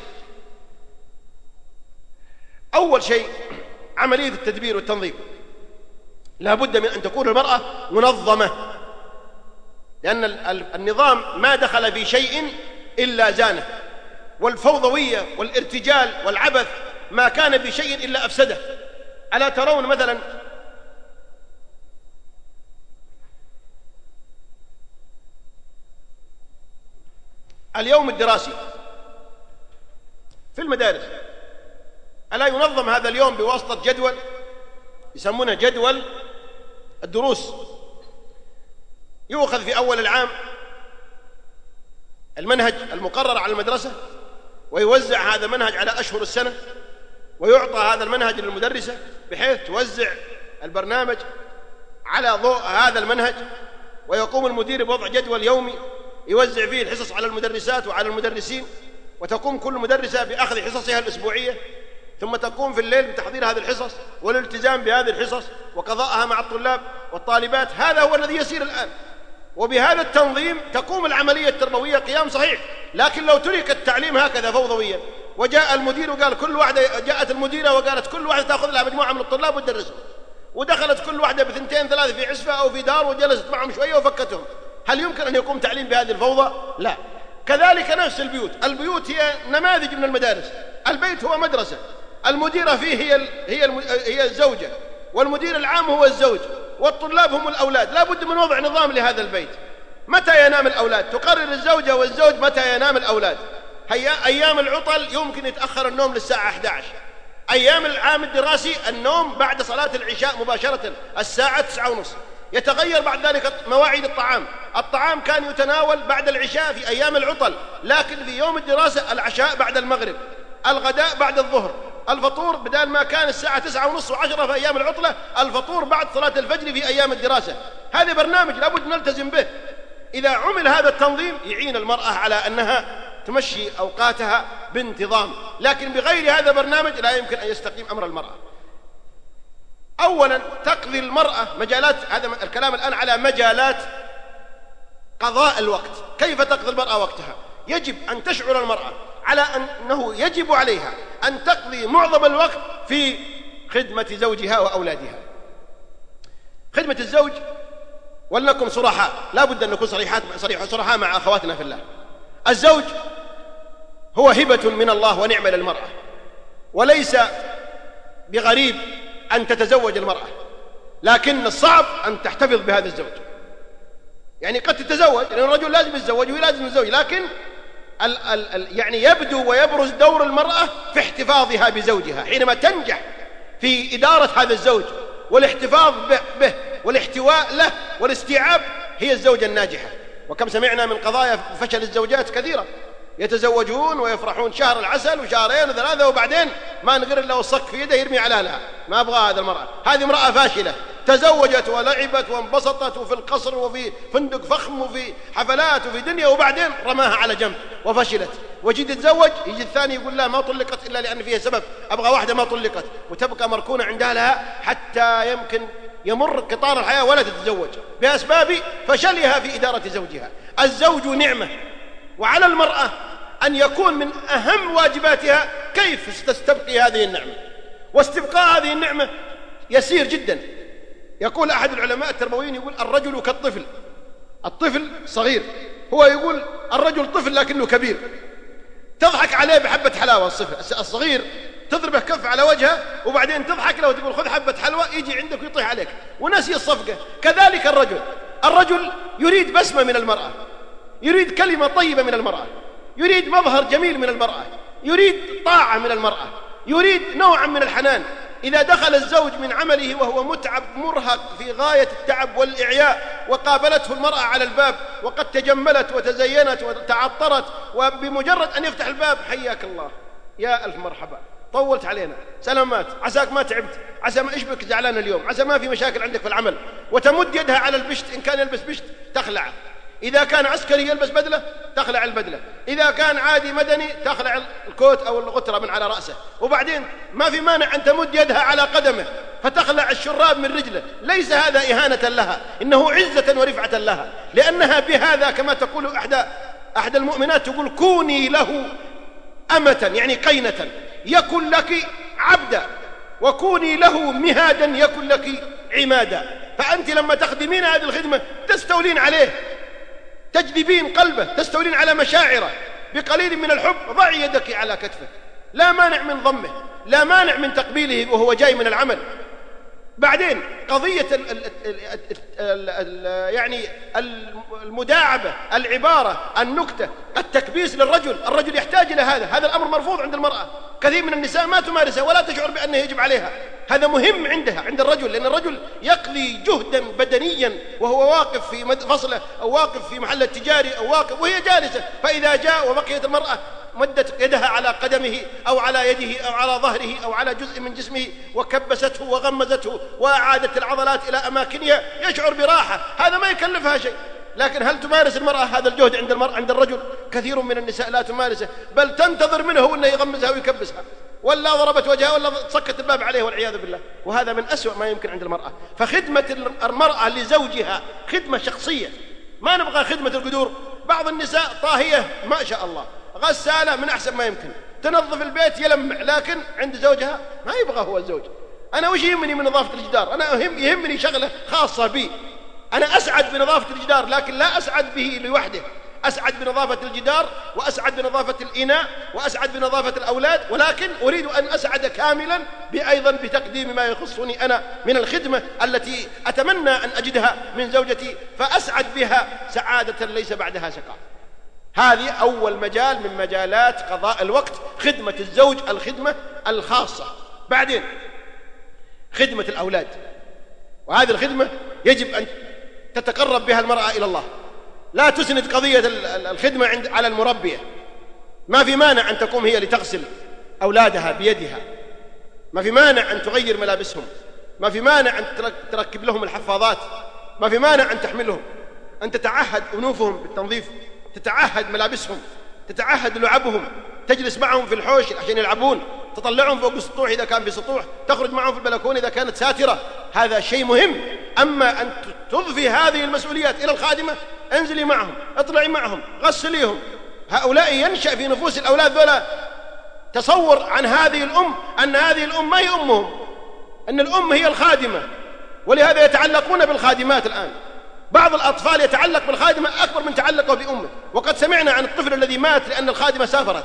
أول شيء عملية التدبير والتنظيم. لا بد من أن تكون المرأة منظمة، لأن النظام ما دخل في شيء إلا زانه، والفوضوية والارتجال والعبث ما كان في شيء إلا أفسده. ألا ترون مثلا اليوم الدراسي في المدارس، ألا ينظم هذا اليوم بواسطة جدول يسمونه جدول الدروس؟ يؤخذ في أول العام المنهج المقرر على المدرسة، ويوزع هذا المنهج على أشهر السنة، ويعطى هذا المنهج للمدرسة بحيث توزع البرنامج على ضوء هذا المنهج، ويقوم المدير بوضع جدول يومي يوزع فيه الحصص على المدرسات وعلى المدرسين، وتقوم كل مدرسة بأخذ حصصها الأسبوعية، ثم تقوم في الليل بتحضير هذه الحصص والالتزام بهذه الحصص وقضاءها مع الطلاب والطالبات. هذا هو الذي يسير الآن، وبهذا التنظيم تقوم العملية التربوية قيام صحيح. لكن لو ترك التعليم هكذا فوضويا وجاء المدير وقال كل واحدة، جاءت المديرة وقالت كل واحدة تأخذ لها مجموعة من الطلاب وتدرسهم، ودخلت كل واحدة بثنتين ثلاثة في عزفة أو في دار وجلست معهم شوية وفكتهم، هل يمكن أن يقوم تعليم بهذه الفوضى؟ لا. كذلك نفس البيوت هي نماذج من المدارس. البيت هو مدرسة، المديرة فيه هي الزوجة، والمدير العام هو الزوج، والطلاب هم الأولاد. لا بد من وضع نظام لهذا البيت. متى ينام الأولاد؟ تقرر الزوجة والزوج متى ينام الأولاد. أيام العطل يمكن يتأخر النوم للساعة 11. أيام العام الدراسي النوم بعد صلاة العشاء مباشرة الساعة 9:30. يتغير بعد ذلك مواعيد الطعام كان يتناول بعد العشاء في أيام العطل، لكن في يوم الدراسة العشاء بعد المغرب، الغداء بعد الظهر، الفطور بدل ما كان الساعة 9:30 و10 في أيام العطلة، الفطور بعد صلاة الفجر في أيام الدراسة. هذا برنامج لابد نلتزم به. إذا عمل هذا التنظيم يعين المرأة على أنها تمشي أوقاتها بانتظام، لكن بغير هذا البرنامج لا يمكن أن يستقيم أمر المرأة. أولا تقضي المرأة مجالات، هذا الكلام الآن على مجالات قضاء الوقت. كيف تقضي المرأة وقتها؟ يجب أن تشعر المرأة على أنه يجب عليها أن تقضي معظم الوقت في خدمة زوجها وأولادها. خدمة الزوج، ولنكن صرحاء، لا بد أن نكون صرحاء مع أخواتنا في الله. الزوج هو هبة من الله ونعمة للمرأة، وليس بغريب أن تتزوج المرأة، لكن الصعب أن تحتفظ بهذا الزوج. يعني قد تتزوج، لأن الرجل لازم يتزوج وهي لازم يتزوج، لكن يعني يبدو ويبرز دور المرأة في احتفاظها بزوجها. حينما تنجح في إدارة هذا الزوج والاحتفاظ به والاحتواء له والاستيعاب، هي الزوجة الناجحة. وكم سمعنا من قضايا فشل الزوجات كثيرة، يتزوجون ويفرحون شهر العسل وشهرين وثلاثة، وبعدين ما نغير إلا والصك في يده يرمي على لها. ما أبغى هذا المرأة، هذه امرأة فاشلة، تزوجت ولعبت وانبسطت وفي القصر وفي فندق فخم وفي حفلات وفي دنيا، وبعدين رماها على جنب وفشلت. وجي تتزوج، يجي الثاني يقول لا ما طلقت إلا لأن فيها سبب، أبغى واحدة ما طلقت، وتبقى مركونة عند أهلها حتى يمكن يمر قطار الحياة ولا تتزوج بأسباب فشلها في إدارة زوجها. الزوج نعمة، وعلى المرأة أن يكون من أهم واجباتها كيف تستبقي هذه النعمة. واستبقاء هذه النعمة يسير جدا. يقول أحد العلماء التربويين، يقول الرجل كالطفل، الطفل صغير، هو يقول الرجل طفل لكنه كبير. تضحك عليه بحبة حلاوة الصغير، تضربه كف على وجهه وبعدين تضحك له وتقول خذ حبة حلوى، يجي عندك ويطيح عليك ونسي الصفقة. كذلك الرجل يريد بسمة من المرأة، يريد كلمة طيبة من المرأة، يريد مظهر جميل من المرأة، يريد طاعة من المرأة، يريد نوعا من الحنان. إذا دخل الزوج من عمله وهو متعب مرهق في غاية التعب والإعياء، وقابلته المرأة على الباب وقد تجملت وتزينت وتعطرت، وبمجرد أن يفتح الباب حياك الله، يا ألف مرحبا، طولت علينا، سلامات، عساك ما تعبت، عسى ما إشبك زعلان اليوم، عسى ما في مشاكل عندك في العمل، وتمد يدها على البشت. إن كان يلبس بشت تخلعه، إذا كان عسكري يلبس بدلة تخلع البدلة، إذا كان عادي مدني تخلع الكوت أو الغترة من على رأسه، وبعدين ما في مانع أن تمد يدها على قدمه فتخلع الشراب من رجله. ليس هذا إهانة لها، إنه عزة ورفعة لها، لأنها بهذا كما تقول أحد المؤمنات، تقول كوني له أمة، يعني قينة، يكن لك عبدا، وكوني له مهادا يكن لك عمادا. فأنت لما تخدمين هذه الخدمة تستولين عليه، تجذبين قلبه، تستولين على مشاعره بقليل من الحب، ضعي يدك على كتفه، لا مانع من ضمه، لا مانع من تقبيله وهو جاي من العمل. بعدين قضية يعني المداعبة، العبارة، النكتة، التكبيس للرجل، الرجل يحتاج إلى هذا الأمر مرفوض عند المرأة. كثير من النساء ما تمارسه ولا تشعر بأنه يجب عليها. هذا مهم عندها، عند الرجل، لأن الرجل يقضي جهدا بدنيا وهو واقف في فصله أو واقف في محل التجاري أو واقف وهي جالسة، فإذا جاء وبقيت المرأة مدت يدها على قدمه أو على يده أو على ظهره أو على جزء من جسمه وكبسته وغمزته وأعادت العضلات إلى أماكنها، يشعر براحة، هذا ما يكلفها شيء. لكن هل تمارس المرأة هذا الجهد عند الرجل؟ كثير من النساء لا تمارسه، بل تنتظر منه أنه يغمزها ويكبسها، ولا ضربت وجهها ولا سكت الباب عليه والعياذ بالله، وهذا من أسوأ ما يمكن عند المرأة. فخدمة المرأة لزوجها خدمة شخصية، ما نبغى خدمة القدور. بعض النساء طاهية ما شاء الله، غسالة من أحسن ما يمكن، تنظف البيت يلمع، لكن عند زوجها ما يبغى هو الزوج. أنا وش يهمني من نظافة الجدار؟ أنا يهمني شغلة خاصة بي، أنا أسعد بنظافة الجدار لكن لا أسعد به لوحده، أسعد بنظافة الجدار وأسعد بنظافة الإناء وأسعد بنظافة الأولاد، ولكن أريد أن أسعد كاملا أيضا بتقديم ما يخصني أنا من الخدمة التي أتمنى أن أجدها من زوجتي، فأسعد بها سعادة ليس بعدها شقاء. هذه أول مجال من مجالات قضاء الوقت، خدمة الزوج، الخدمة الخاصة. بعدين خدمة الأولاد، وهذه الخدمة يجب أن تتقرب بها المرأة إلى الله، لا تسند قضية الخدمة على المربية. ما في مانع أن تقوم هي لتغسل أولادها بيدها، ما في مانع أن تغير ملابسهم، ما في مانع أن تركب لهم الحفاضات، ما في مانع أن تحملهم، أن تتعهد أنوفهم بالتنظيف، تتعهد ملابسهم، تتعهد لعبهم، تجلس معهم في الحوش عشان يلعبون، تطلعهم فوق السطوح إذا كان في سطوح، تخرج معهم في البلكون إذا كانت ساترة، هذا شيء مهم. أما أن تضفي هذه المسؤوليات إلى الخادمة، انزلي معهم، اطلعي معهم، غسليهم، هؤلاء ينشأ في نفوس الأولاد ذولا تصور عن هذه الأم أن هذه الأم ما هي أمهم، أن الأم هي الخادمة، ولهذا يتعلقون بالخادمات. الآن بعض الأطفال يتعلق بالخادمة أكبر من تعلقه بأمه، وقد سمعنا عن الطفل الذي مات لأن الخادمة سافرت.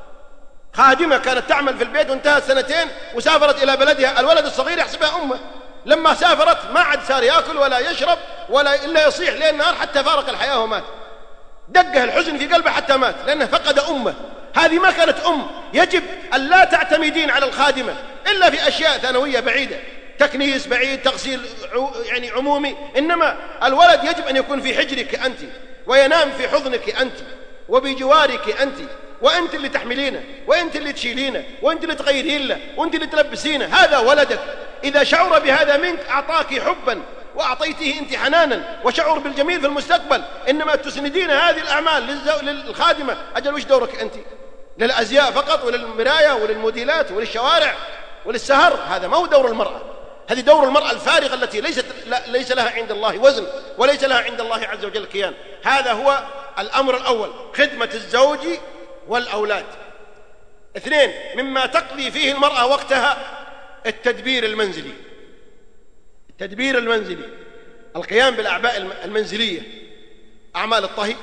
خادمة كانت تعمل في البيت وانتهت سنتين وسافرت إلى بلدها، الولد الصغير يحسبها أمه، لما سافرت ما عاد صار يأكل ولا يشرب ولا إلا يصيح ليل نهار حتى فارق الحياة ومات، دقه الحزن في قلبه حتى مات لأنه فقد أمه. هذه ما كانت أم. يجب أن لا تعتمدين على الخادمة إلا في أشياء ثانوية بعيدة، تكنيس بعيد، تغسيل يعني عمومي، إنما الولد يجب أن يكون في حجرك أنت، وينام في حضنك أنت، وبجوارك أنت، وأنت اللي تحملينه، وأنت اللي تشيلينه، وأنت اللي تغيرين له، وأنت اللي تلبسينه. هذا ولدك، إذا شعر بهذا منك أعطاك حبا وأعطيته أنت حنانا وشعور بالجميل في المستقبل. إنما تسندين هذه الأعمال للخادمة، أجل وش دورك أنت؟ للأزياء فقط وللمراية وللموديلات وللشوارع وللسهر؟ هذا ما هو دور المرأة، هذه دور المرأة الفارغة التي ليس لها عند الله وزن وليس لها عند الله عز وجل كيان. هذا هو الأمر الأول، خدمة الزوج والأولاد. 2 مما تقضي فيه المرأة وقتها التدبير المنزلي. التدبير المنزلي، القيام بالأعباء المنزلية، أعمال الطهي،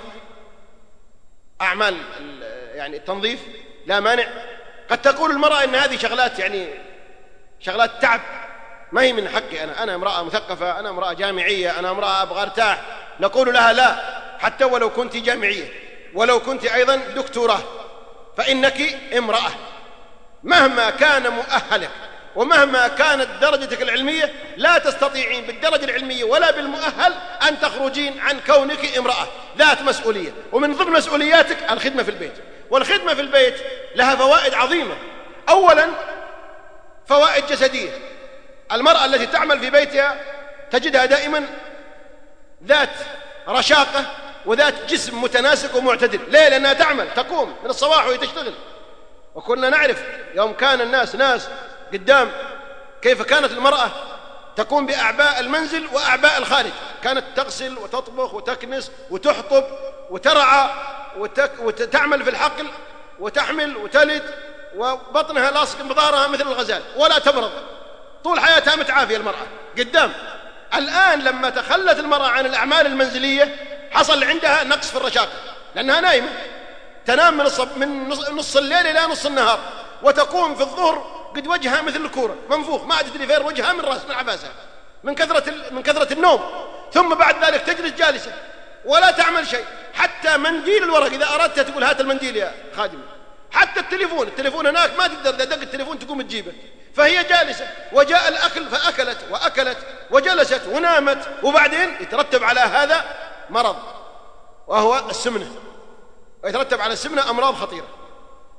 أعمال يعني التنظيف، لا مانع. قد تقول المرأة إن هذه شغلات يعني شغلات تعب، ما هي من حقي، أنا امرأة مثقفة، أنا امرأة جامعية، أنا امرأة أبغى أرتاح. نقول لها لا، حتى ولو كنت جامعية، ولو كنت أيضا دكتوراه، فإنك امرأة مهما كان مؤهلك ومهما كانت درجتك العلمية، لا تستطيعين بالدرجة العلمية ولا بالمؤهل أن تخرجين عن كونك امرأة ذات مسؤولية. ومن ضمن مسؤولياتك الخدمة في البيت، والخدمة في البيت لها فوائد عظيمة. أولا فوائد جسدية، المرأة التي تعمل في بيتها تجدها دائما ذات رشاقة وذات جسم متناسق ومعتدل. ليه؟ لأنها تعمل، تقوم من الصباح وهي تشتغل. وكنا نعرف يوم كان الناس ناس قدام كيف كانت المرأة تقوم بأعباء المنزل وأعباء الخارج، كانت تغسل وتطبخ وتكنس وتحطب وترعى وتعمل في الحقل وتحمل وتلد، وبطنها لاصق بظهرها مثل الغزال ولا تمرض، طول حياتها متعافية المرأة قدام. الآن لما تخلت المرأة عن الأعمال المنزلية حصل عندها نقص في الرشاقة، لأنها نايمة، تنام من نص الليل إلى نص النهار، وتقوم في الظهر قد وجهها مثل الكورة منفوخ، ما تدري فين وجهها من رأس من عباسها من كثرة النوم. ثم بعد ذلك تجلس جالسة ولا تعمل شيء، حتى منديل الورق إذا أردت تقول هات المنديل يا خادمة، حتى التليفون هناك ما تقدر، إذا دق التليفون تقوم تجيبه، فهي جالسة. وجاء الأكل فأكلت وجلست ونامت، وبعدين يترتب على هذا مرض وهو السمنة، ويترتب على السمنة أمراض خطيرة.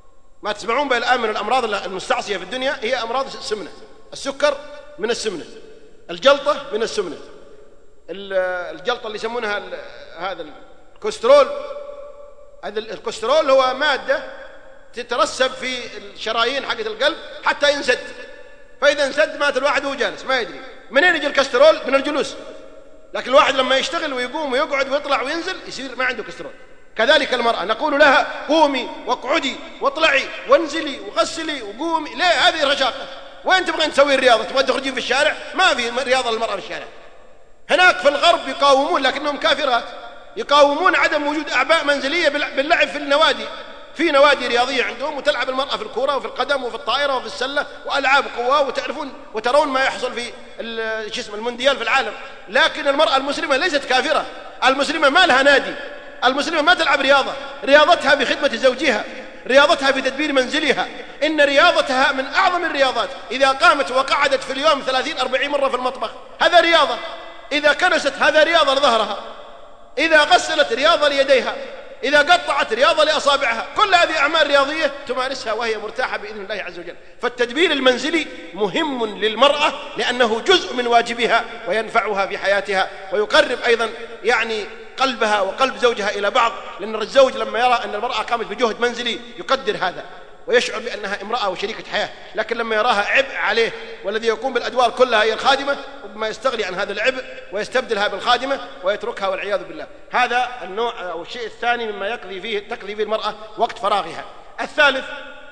ما تسمعون به الآن من الأمراض المستعصية في الدنيا هي أمراض السمنة. السكر من السمنة، الجلطة من السمنة، الجلطة اللي يسمونها هذا الكوليسترول. هذا الكوليسترول هو مادة تترسب في الشرايين حقة القلب حتى ينسد، فإذا انسد مات الواحد وهو جالس ما يدري. منين يجي الكوليسترول؟ من الجلوس. لكن الواحد لما يشتغل ويقوم ويقعد ويطلع وينزل يصير ما عنده كوليسترول. كذلك المرأة نقول لها قومي واقعدي واطلعي وانزلي وغسلي وقومي. ليه؟ هذه رشاقة. وين تبغين تسوي الرياضة؟ تبغين تخرجين في الشارع؟ ما في رياضة للمرأة في الشارع. هناك في الغرب يقاومون لكنهم كافرات، يقاومون عدم وجود أعباء منزلية باللعب في النوادي. في نوادي رياضية عندهم وتلعب المرأة في الكرة وفي القدم وفي الطائرة وفي السلة وألعاب قوة، وتعرفون وترون ما يحصل في المونديال في العالم. لكن المرأة المسلمة ليست كافرة. المسلمة ما لها نادي، المسلمة ما تلعب رياضة، رياضتها بخدمة زوجها، رياضتها في تدبير منزلها. إن رياضتها من أعظم الرياضات. إذا قامت وقعدت في اليوم 30-40 مرة في المطبخ هذا رياضة. إذا كنست هذا رياضة لظهرها، إذا غسلت رياضة ليديها، إذا قطعت رياضة لأصابعها. كل هذه أعمال رياضية تمارسها وهي مرتاحة بإذن الله عز وجل. فالتدبير المنزلي مهم للمرأة لأنه جزء من واجبها وينفعها في حياتها، ويقرب أيضا يعني قلبها وقلب زوجها إلى بعض. لأن الزوج لما يرى أن المرأة قامت بجهد منزلي يقدر هذا ويشعر بأنها امرأة وشريكة حياة. لكن لما يراها عبء عليه والذي يقوم بالأدوار كلها هي الخادمة، ربما يستغني عن هذا العبء ويستبدلها بالخادمة ويتركها والعياذ بالله. هذا النوع أو الشيء الثاني مما تقضي فيه المرأة وقت فراغها. الثالث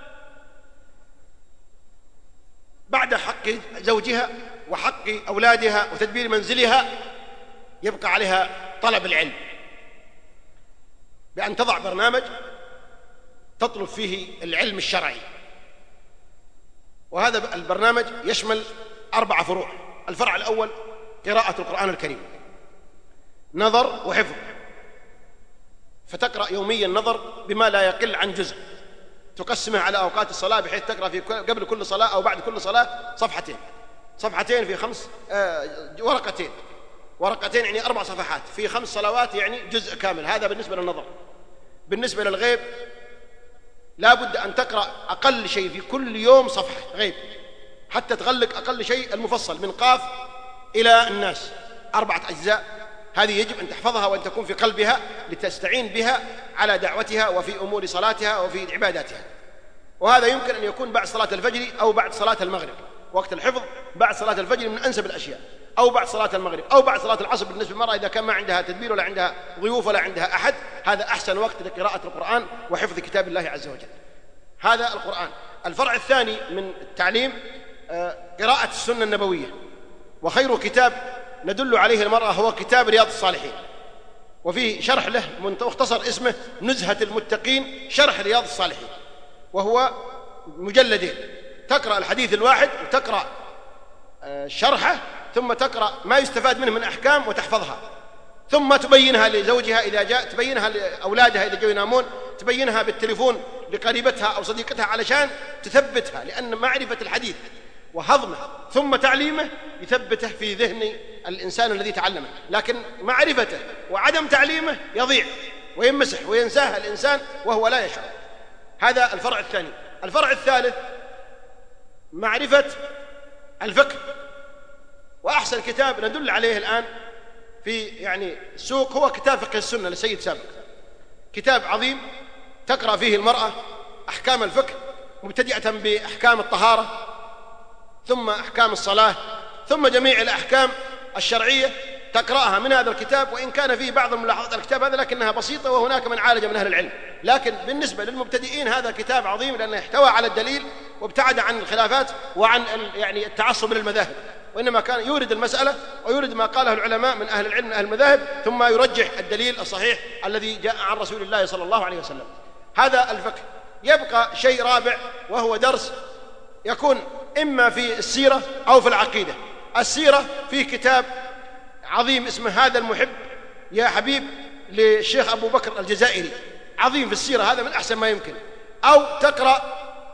بعد حق زوجها وحق أولادها وتدبير منزلها يبقى عليها طلب العلم، بأن تضع برنامج تطلب فيه العلم الشرعي. وهذا البرنامج يشمل 4 فروع. الفرع الأول قراءة القرآن الكريم، نظر وحفظ، فتقرأ يوميا نظر بما لا يقل عن جزء، تقسمها على أوقات الصلاة بحيث تقرأ في قبل كل صلاة أو بعد كل صلاة صفحتين في 5 ورقتين يعني 4 صفحات في 5 صلوات يعني جزء كامل. هذا بالنسبة للنظر. بالنسبة للغيب لا بد أن تقرأ أقل شيء في كل يوم صفحة غيب حتى تغلق أقل شيء المفصل من قاف إلى الناس 4 أجزاء. هذه يجب أن تحفظها وأن تكون في قلبها لتستعين بها على دعوتها وفي أمور صلاتها وفي عباداتها. وهذا يمكن أن يكون بعد صلاة الفجر أو بعد صلاة المغرب. وقت الحفظ بعد صلاة الفجر من أنسب الأشياء، أو بعد صلاة المغرب أو بعد صلاة العصر بالنسبة للمرأة إذا كان ما عندها تدبير ولا عندها ضيوف ولا عندها أحد. هذا أحسن وقت لقراءة القرآن وحفظ كتاب الله عز وجل. هذا القرآن. الفرع الثاني من التعليم قراءة السنة النبوية. وخير كتاب ندل عليه المرأة هو كتاب رياض الصالحين، وفيه شرح له مختصر اسمه نزهة المتقين شرح رياض الصالحين، وهو مجلدين. تقرأ الحديث الواحد وتقرأ شرحه، ثم تقرأ ما يستفاد منه من أحكام وتحفظها، ثم تبينها لزوجها إذا جاء، تبينها لأولادها إذا جاءوا ينامون، تبينها بالتليفون لقريبتها أو صديقتها علشان تثبتها. لأن معرفة الحديث وهضمه ثم تعليمه يثبته في ذهن الإنسان الذي تعلمه، لكن معرفته وعدم تعليمه يضيع ويمسح وينساه الإنسان وهو لا يشعر. هذا الفرع الثاني. الفرع الثالث معرفة الفقه. وأحسن كتاب ندل عليه الآن في يعني السوق هو كتاب فقه السنة للسيد سابق. كتاب عظيم تقرأ فيه المرأة أحكام الفقه مبتدئة بأحكام الطهارة، ثم أحكام الصلاة، ثم جميع الأحكام الشرعية تقرأها من هذا الكتاب. وإن كان فيه بعض الملاحظات الكتاب هذا لكنها بسيطة، وهناك من عالج من أهل العلم. لكن بالنسبة للمبتدئين هذا كتاب عظيم لأنه يحتوى على الدليل وابتعد عن الخلافات وعن يعني التعصب للمذاهب، وإنما كان يورد المسألة ويورد ما قاله العلماء من أهل العلم من أهل المذاهب، ثم يرجح الدليل الصحيح الذي جاء عن رسول الله صلى الله عليه وسلم. هذا الفقه. يبقى شيء رابع وهو درس يكون إما في السيرة أو في العقيدة. السيرة فيه كتاب عظيم اسمه هذا المحب يا حبيب للشيخ أبو بكر الجزائري، عظيم في السيرة، هذا من أحسن ما يمكن. أو تقرأ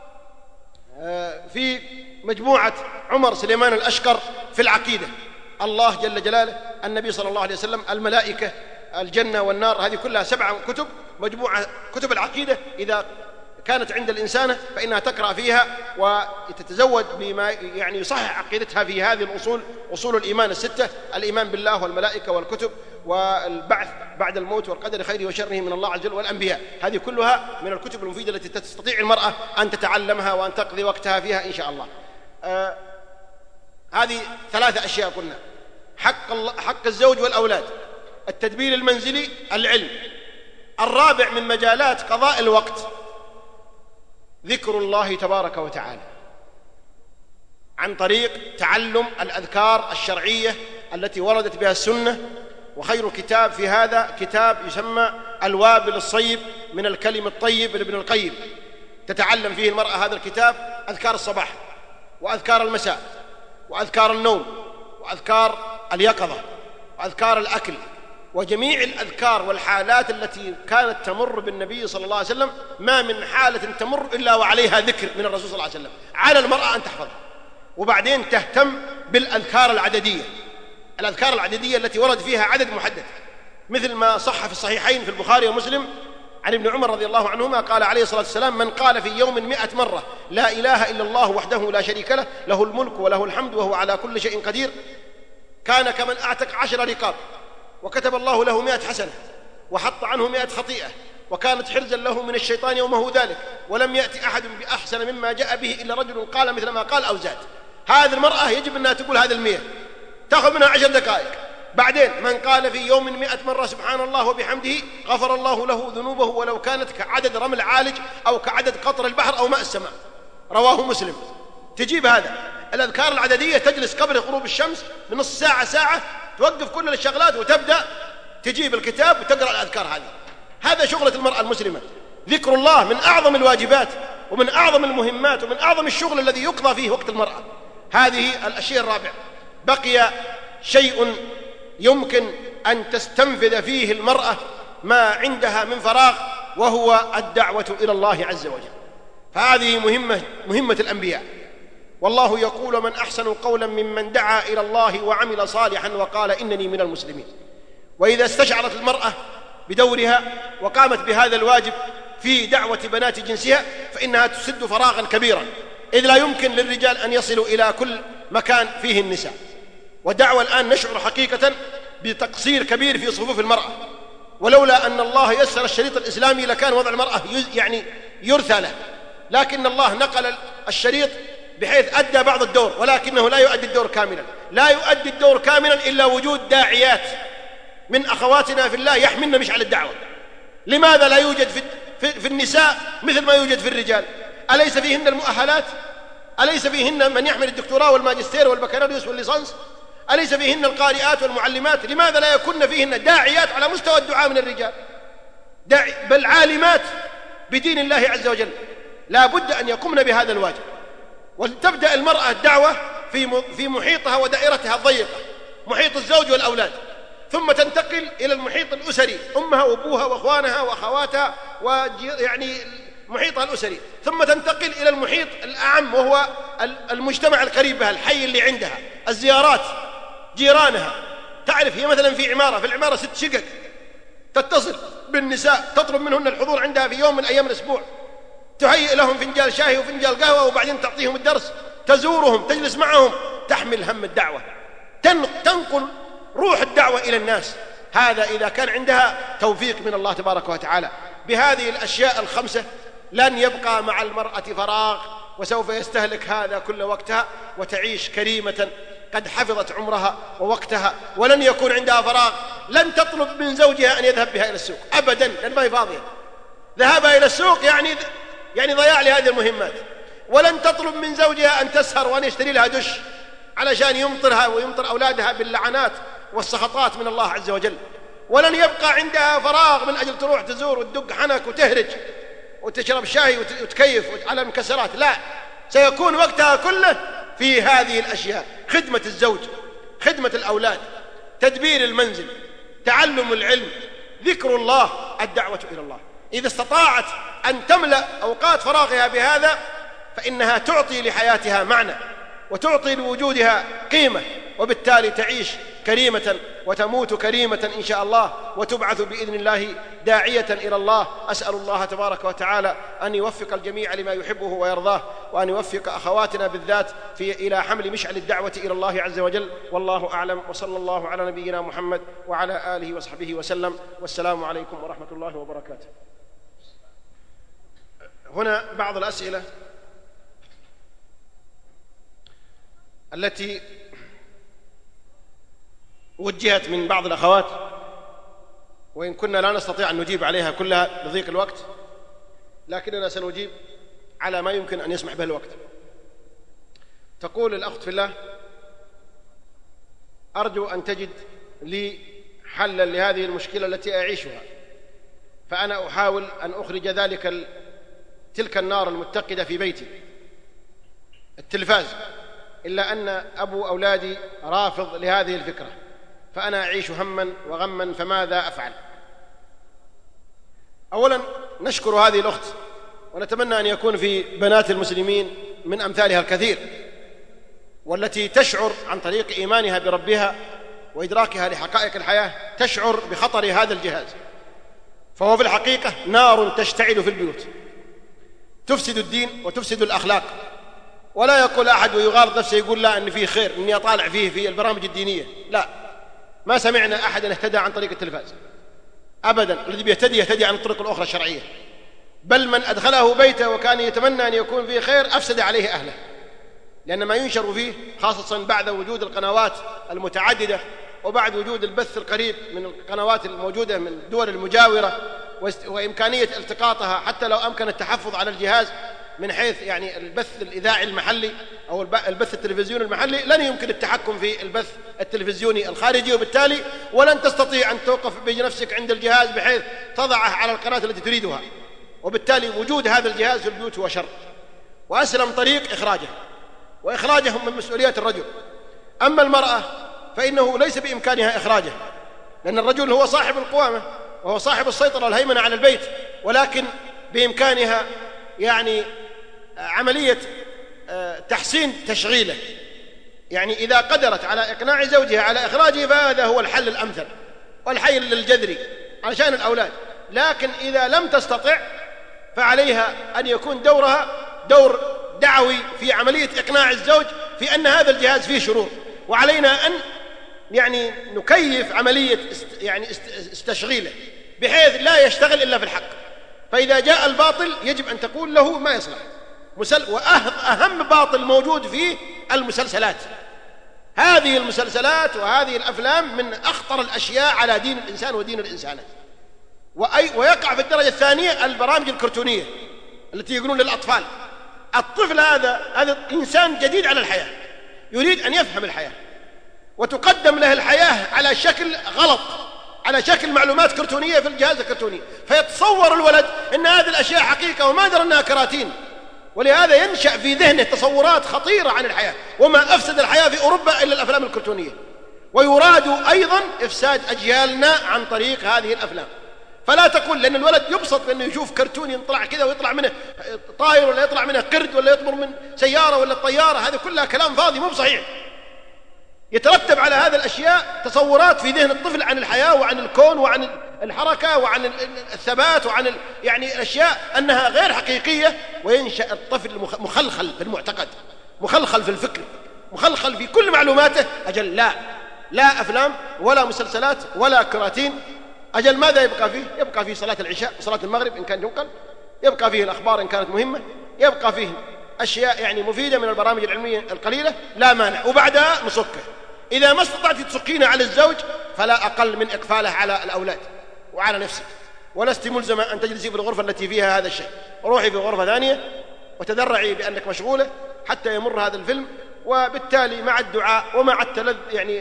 في مجموعة عمر سليمان الأشقر في العقيدة، الله جل جلاله، النبي صلى الله عليه وسلم، الملائكة، الجنة والنار، هذه كلها 7 كتب، مجموعة كتب العقيدة. إذا كانت عند الإنسانة فإنها تقرأ فيها وتتزود بما يعني يصحح عقيدتها في هذه الأصول، أصول الإيمان الستة: الإيمان بالله والملائكة والكتب والبعث بعد الموت والقدر خيره وشره من الله عز وجل والأنبياء. هذه كلها من الكتب المفيدة التي تستطيع المرأة أن تتعلمها وأن تقضي وقتها فيها إن شاء الله. هذه 3 أشياء قلنا: حق الزوج والأولاد، التدبير المنزلي، العلم. الرابع من مجالات قضاء الوقت ذكر الله تبارك وتعالى عن طريق تعلم الأذكار الشرعية التي وردت بها السنة. وخير كتاب في هذا كتاب يسمى الوابل الصيب من الكلم الطيب لابن القيم، تتعلم فيه المرأة هذا الكتاب أذكار الصباح وأذكار المساء وأذكار النوم وأذكار اليقظة وأذكار الأكل وجميع الأذكار والحالات التي كانت تمر بالنبي صلى الله عليه وسلم. ما من حالة تمر إلا وعليها ذكر من الرسول صلى الله عليه وسلم، على المرأة أن تحفظها. وبعدين تهتم بالأذكار العددية، الأذكار العددية التي ورد فيها عدد محدد، مثل ما صح في الصحيحين في البخاري ومسلم عن ابن عمر رضي الله عنهما قال عليه الصلاة والسلام: من قال في يوم 100 مرة لا إله إلا الله وحده لا شريك له، له الملك وله الحمد وهو على كل شيء قدير، كان كمن أعتق 10 رقاب، وكتب الله له 100 حسنة، وحط عنه 100 خطيئة، وكانت حرزا له من الشيطان يومه ذلك، ولم يأتي أحد بأحسن مما جاء به إلا رجل قال مثل ما قال أو زاد. هذه المرأة يجب أنها تقول هذه 100، تأخذ منها 10 دقائق. بعدين من قال في يوم 100 مرة سبحان الله وبحمده غفر الله له ذنوبه ولو كانت كعدد رمل عالج أو كعدد قطر البحر أو ماء السماء، رواه مسلم. تجيب هذا الأذكار العددية، تجلس قبل غروب الشمس بنص ساعة ساعة، توقف كل الشغلات وتبدأ تجيب الكتاب وتقرأ الأذكار هذه. هذا شغلة المرأة المسلمة. ذكر الله من أعظم الواجبات ومن أعظم المهمات ومن أعظم الشغل الذي يقضى فيه وقت المرأة. هذه الشيء الرابع. بقي شيء يمكن أن تستنفذ فيه المرأة ما عندها من فراغ، وهو الدعوة إلى الله عز وجل. فهذه مهمة الأنبياء. والله يقول: من أحسن قولا ممن دعا إلى الله وعمل صالحا وقال إنني من المسلمين. وإذا استشعرت المرأة بدورها وقامت بهذا الواجب في دعوة بنات جنسها فإنها تسد فراغا كبيرا، إذ لا يمكن للرجال أن يصلوا إلى كل مكان فيه النساء. والدعوة الآن نشعر حقيقة بتقصير كبير في صفوف المرأة، ولولا أن الله يسر الشريط الإسلامي لكان وضع المرأة يعني يرثى له، لكن الله نقل الشريط بحيث أدى بعض الدور، ولكنه لا يؤدي الدور كاملا. لا يؤدي الدور كاملا إلا وجود داعيات من أخواتنا في الله يحملن مشعل الدعوة. لماذا لا يوجد في النساء مثل ما يوجد في الرجال؟ أليس فيهن المؤهلات؟ أليس فيهن من يحمل الدكتوراه والماجستير والبكالوريوس والليسانس؟ أليس فيهن القارئات والمعلمات؟ لماذا لا يكون فيهن داعيات على مستوى الدعاء من الرجال، بل عالمات بدين الله عز وجل؟ لا بد أن يقومن بهذا الواجب. وتبدأ المرأة الدعوة في محيطها ودائرتها الضيقة، محيط الزوج والأولاد، ثم تنتقل إلى المحيط الأسري، أمها وأبوها وأخوانها وأخواتها ويعني محيطها الأسري، ثم تنتقل إلى المحيط الأعم وهو المجتمع القريب بها، الحي اللي عندها، الزيارات، جيرانها. تعرف هي مثلا في العمارة 6 شقق، تتصل بالنساء تطلب منهن الحضور عندها في يوم من أيام الأسبوع، تهيئ لهم فنجال شاي وفنجال قهوة وبعدين تعطيهم الدرس، تزورهم، تجلس معهم، تحمل هم الدعوة، تنقل روح الدعوة إلى الناس. هذا إذا كان عندها توفيق من الله تبارك وتعالى. بهذه الأشياء ال5 لن يبقى مع المرأة فراغ، وسوف يستهلك هذا كل وقتها وتعيش كريمة قد حفظت عمرها ووقتها، ولن يكون عندها فراغ. لن تطلب من زوجها أن يذهب بها إلى السوق أبدا، لأن ما هي فاضية. ذهابها إلى السوق يعني ضياع لهذه المهمات. ولن تطلب من زوجها أن تسهر وأن يشتري لها دش علشان يمطرها ويمطر أولادها باللعنات والسخطات من الله عز وجل. ولن يبقى عندها فراغ من أجل تروح تزور وتدق حنك وتهرج وتشرب شاي وتكيف على المكسرات. لا، سيكون وقتها كله في هذه الأشياء: خدمة الزوج، خدمة الأولاد، تدبير المنزل، تعلم العلم، ذكر الله، الدعوة إلى الله. إذا استطاعت أن تملأ أوقات فراغها بهذا فإنها تعطي لحياتها معنى وتعطي لوجودها قيمة، وبالتالي تعيش كريمة وتموت كريمة إن شاء الله، وتبعث بإذن الله داعية إلى الله. أسأل الله تبارك وتعالى أن يوفق الجميع لما يحبه ويرضاه، وأن يوفق أخواتنا بالذات إلى حمل مشعل الدعوة إلى الله عز وجل. والله أعلم، وصلى الله على نبينا محمد وعلى آله وصحبه وسلم، والسلام عليكم ورحمة الله وبركاته. هنا بعض الأسئلة التي وجهت من بعض الأخوات، وإن كنا لا نستطيع أن نجيب عليها كلها لضيق الوقت، لكننا سنجيب على ما يمكن أن يسمح به الوقت. تقول الأخت في الله: أرجو أن تجد لي حلا لهذه المشكلة التي أعيشها، فأنا أحاول أن أخرج تلك النار المتقدة في بيتي، التلفاز، إلا أن أبو أولادي رافض لهذه الفكرة، فأنا أعيش هما وغما، فماذا أفعل؟ أولا نشكر هذه الأخت، ونتمنى أن يكون في بنات المسلمين من أمثالها الكثير، والتي تشعر عن طريق إيمانها بربها وإدراكها لحقائق الحياة تشعر بخطر هذا الجهاز، فهو في الحقيقة نار تشتعل في البيوت تفسد الدين وتفسد الأخلاق. ولا يقول أحد ويغالط نفسه يقول لا أن فيه خير، إني أطالع فيه في البرامج الدينية، لا، ما سمعنا أحدا اهتدى عن طريق التلفاز أبدا. الذي يهتدي عن الطرق الأخرى الشرعية، بل من أدخله بيته وكان يتمنى أن يكون فيه خير أفسد عليه أهله، لأن ما ينشر فيه خاصة بعد وجود القنوات المتعددة وبعد وجود البث القريب من القنوات الموجودة من الدول المجاورة وإمكانية التقاطها، حتى لو أمكن التحفظ على الجهاز من حيث يعني البث الإذاعي المحلي أو البث التلفزيوني المحلي، لن يمكن التحكم في البث التلفزيوني الخارجي، وبالتالي ولن تستطيع أن توقف بنفسك عند الجهاز بحيث تضعه على القناة التي تريدها، وبالتالي وجود هذا الجهاز في البيوت هو شر. وأسلم طريق إخراجه، وإخراجهم من مسؤوليات الرجل. أما المرأة فإنه ليس بإمكانها إخراجه، لأن الرجل هو صاحب القوامة وهو صاحب السيطرة والهيمنة على البيت، ولكن بإمكانها يعني عملية تحسين تشغيله. يعني إذا قدرت على إقناع زوجها على إخراجه فهذا هو الحل الأمثل والحل الجذري علشان الأولاد. لكن إذا لم تستطع فعليها أن يكون دورها دور دعوي في عملية إقناع الزوج في أن هذا الجهاز فيه شرور، وعلينا أن يعني نكيف عملية يعني استشغيله بحيث لا يشتغل إلا في الحق. فإذا جاء الباطل يجب أن تقول له ما يصلح. وأهم باطل موجود فيه المسلسلات. هذه المسلسلات وهذه الأفلام من أخطر الأشياء على دين الإنسان ودين الإنسانة. ويقع في الدرجة الثانية البرامج الكرتونية التي يقولون للأطفال. الطفل هذا إنسان جديد على الحياة، يريد أن يفهم الحياة، وتقدم له الحياة على شكل غلط، على شكل معلومات كرتونية في الجهاز الكرتوني، فيتصور الولد أن هذه الأشياء حقيقة وما درى أنها كراتين، ولهذا ينشأ في ذهنه تصورات خطيرة عن الحياة. وما أفسد الحياة في أوروبا إلا الأفلام الكرتونية، ويراد أيضا إفساد أجيالنا عن طريق هذه الأفلام. فلا تقول لأن الولد يبسط بأنه يشوف كرتون يطلع كذا ويطلع منه طائر ولا يطلع منه قرد ولا يطمر من سيارة ولا الطيارة، هذا كلها كلام فاضي مو صحيح. يترتب على هذا الأشياء تصورات في ذهن الطفل عن الحياة وعن الكون وعن الحركة وعن الثبات وعن يعني الأشياء أنها غير حقيقية، وينشأ الطفل مخلخل في المعتقد، مخلخل في الفكر، مخلخل في كل معلوماته. أجل لا أفلام ولا مسلسلات ولا كراتين. أجل ماذا يبقى فيه؟ يبقى فيه صلاة العشاء وصلاة المغرب إن كان ينقل، يبقى فيه الأخبار إن كانت مهمة، يبقى فيه أشياء يعني مفيدة من البرامج العلمية القليلة لا مانع، وبعدها نصكه. إذا ما استطعت تسكين على الزوج فلا أقل من إقفاله على الأولاد وعلى نفسك، ولست ملزمة أن تجلسي في الغرفة التي فيها هذا الشيء، روحي في غرفة ثانية وتدرعي بأنك مشغولة حتى يمر هذا الفيلم. وبالتالي مع الدعاء ومع التلذ يعني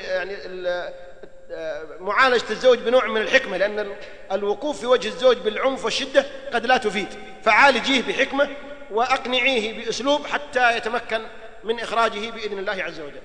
معالجة الزوج بنوع من الحكمة، لأن الوقوف في وجه الزوج بالعنف والشدة قد لا تفيد، فعالجيه بحكمة وأقنعيه بأسلوب حتى يتمكن من إخراجه بإذن الله عز وجل.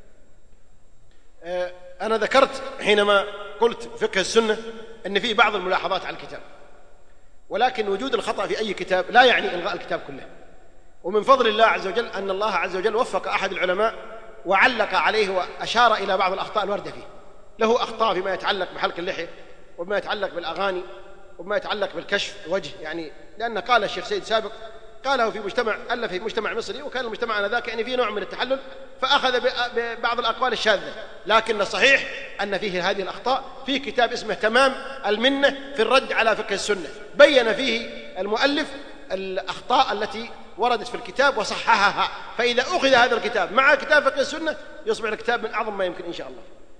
أنا ذكرت حينما قلت فقه السنة أن فيه بعض الملاحظات على الكتاب، ولكن وجود الخطأ في أي كتاب لا يعني إلغاء الكتاب كله. ومن فضل الله عز وجل أن الله عز وجل وفق أحد العلماء وعلق عليه وأشار إلى بعض الأخطاء الواردة فيه، له أخطاء فيما يتعلق بحلق اللحية، وما يتعلق بالأغاني، وما يتعلق بالكشف الوجه، يعني لأن قال الشيخ سيد سابق قاله في مجتمع مصري، وكان المجتمع آنذاك يعني فيه نوع من التحلل، فأخذ ببعض الأقوال الشاذة، لكن الصحيح أن فيه هذه الأخطاء. في كتاب اسمه تمام المنة في الرد على فقه السنة، بين فيه المؤلف الأخطاء التي وردت في الكتاب وصححها. فإذا أخذ هذا الكتاب مع كتاب فقه السنة يصبح الكتاب من أعظم ما يمكن إن شاء الله.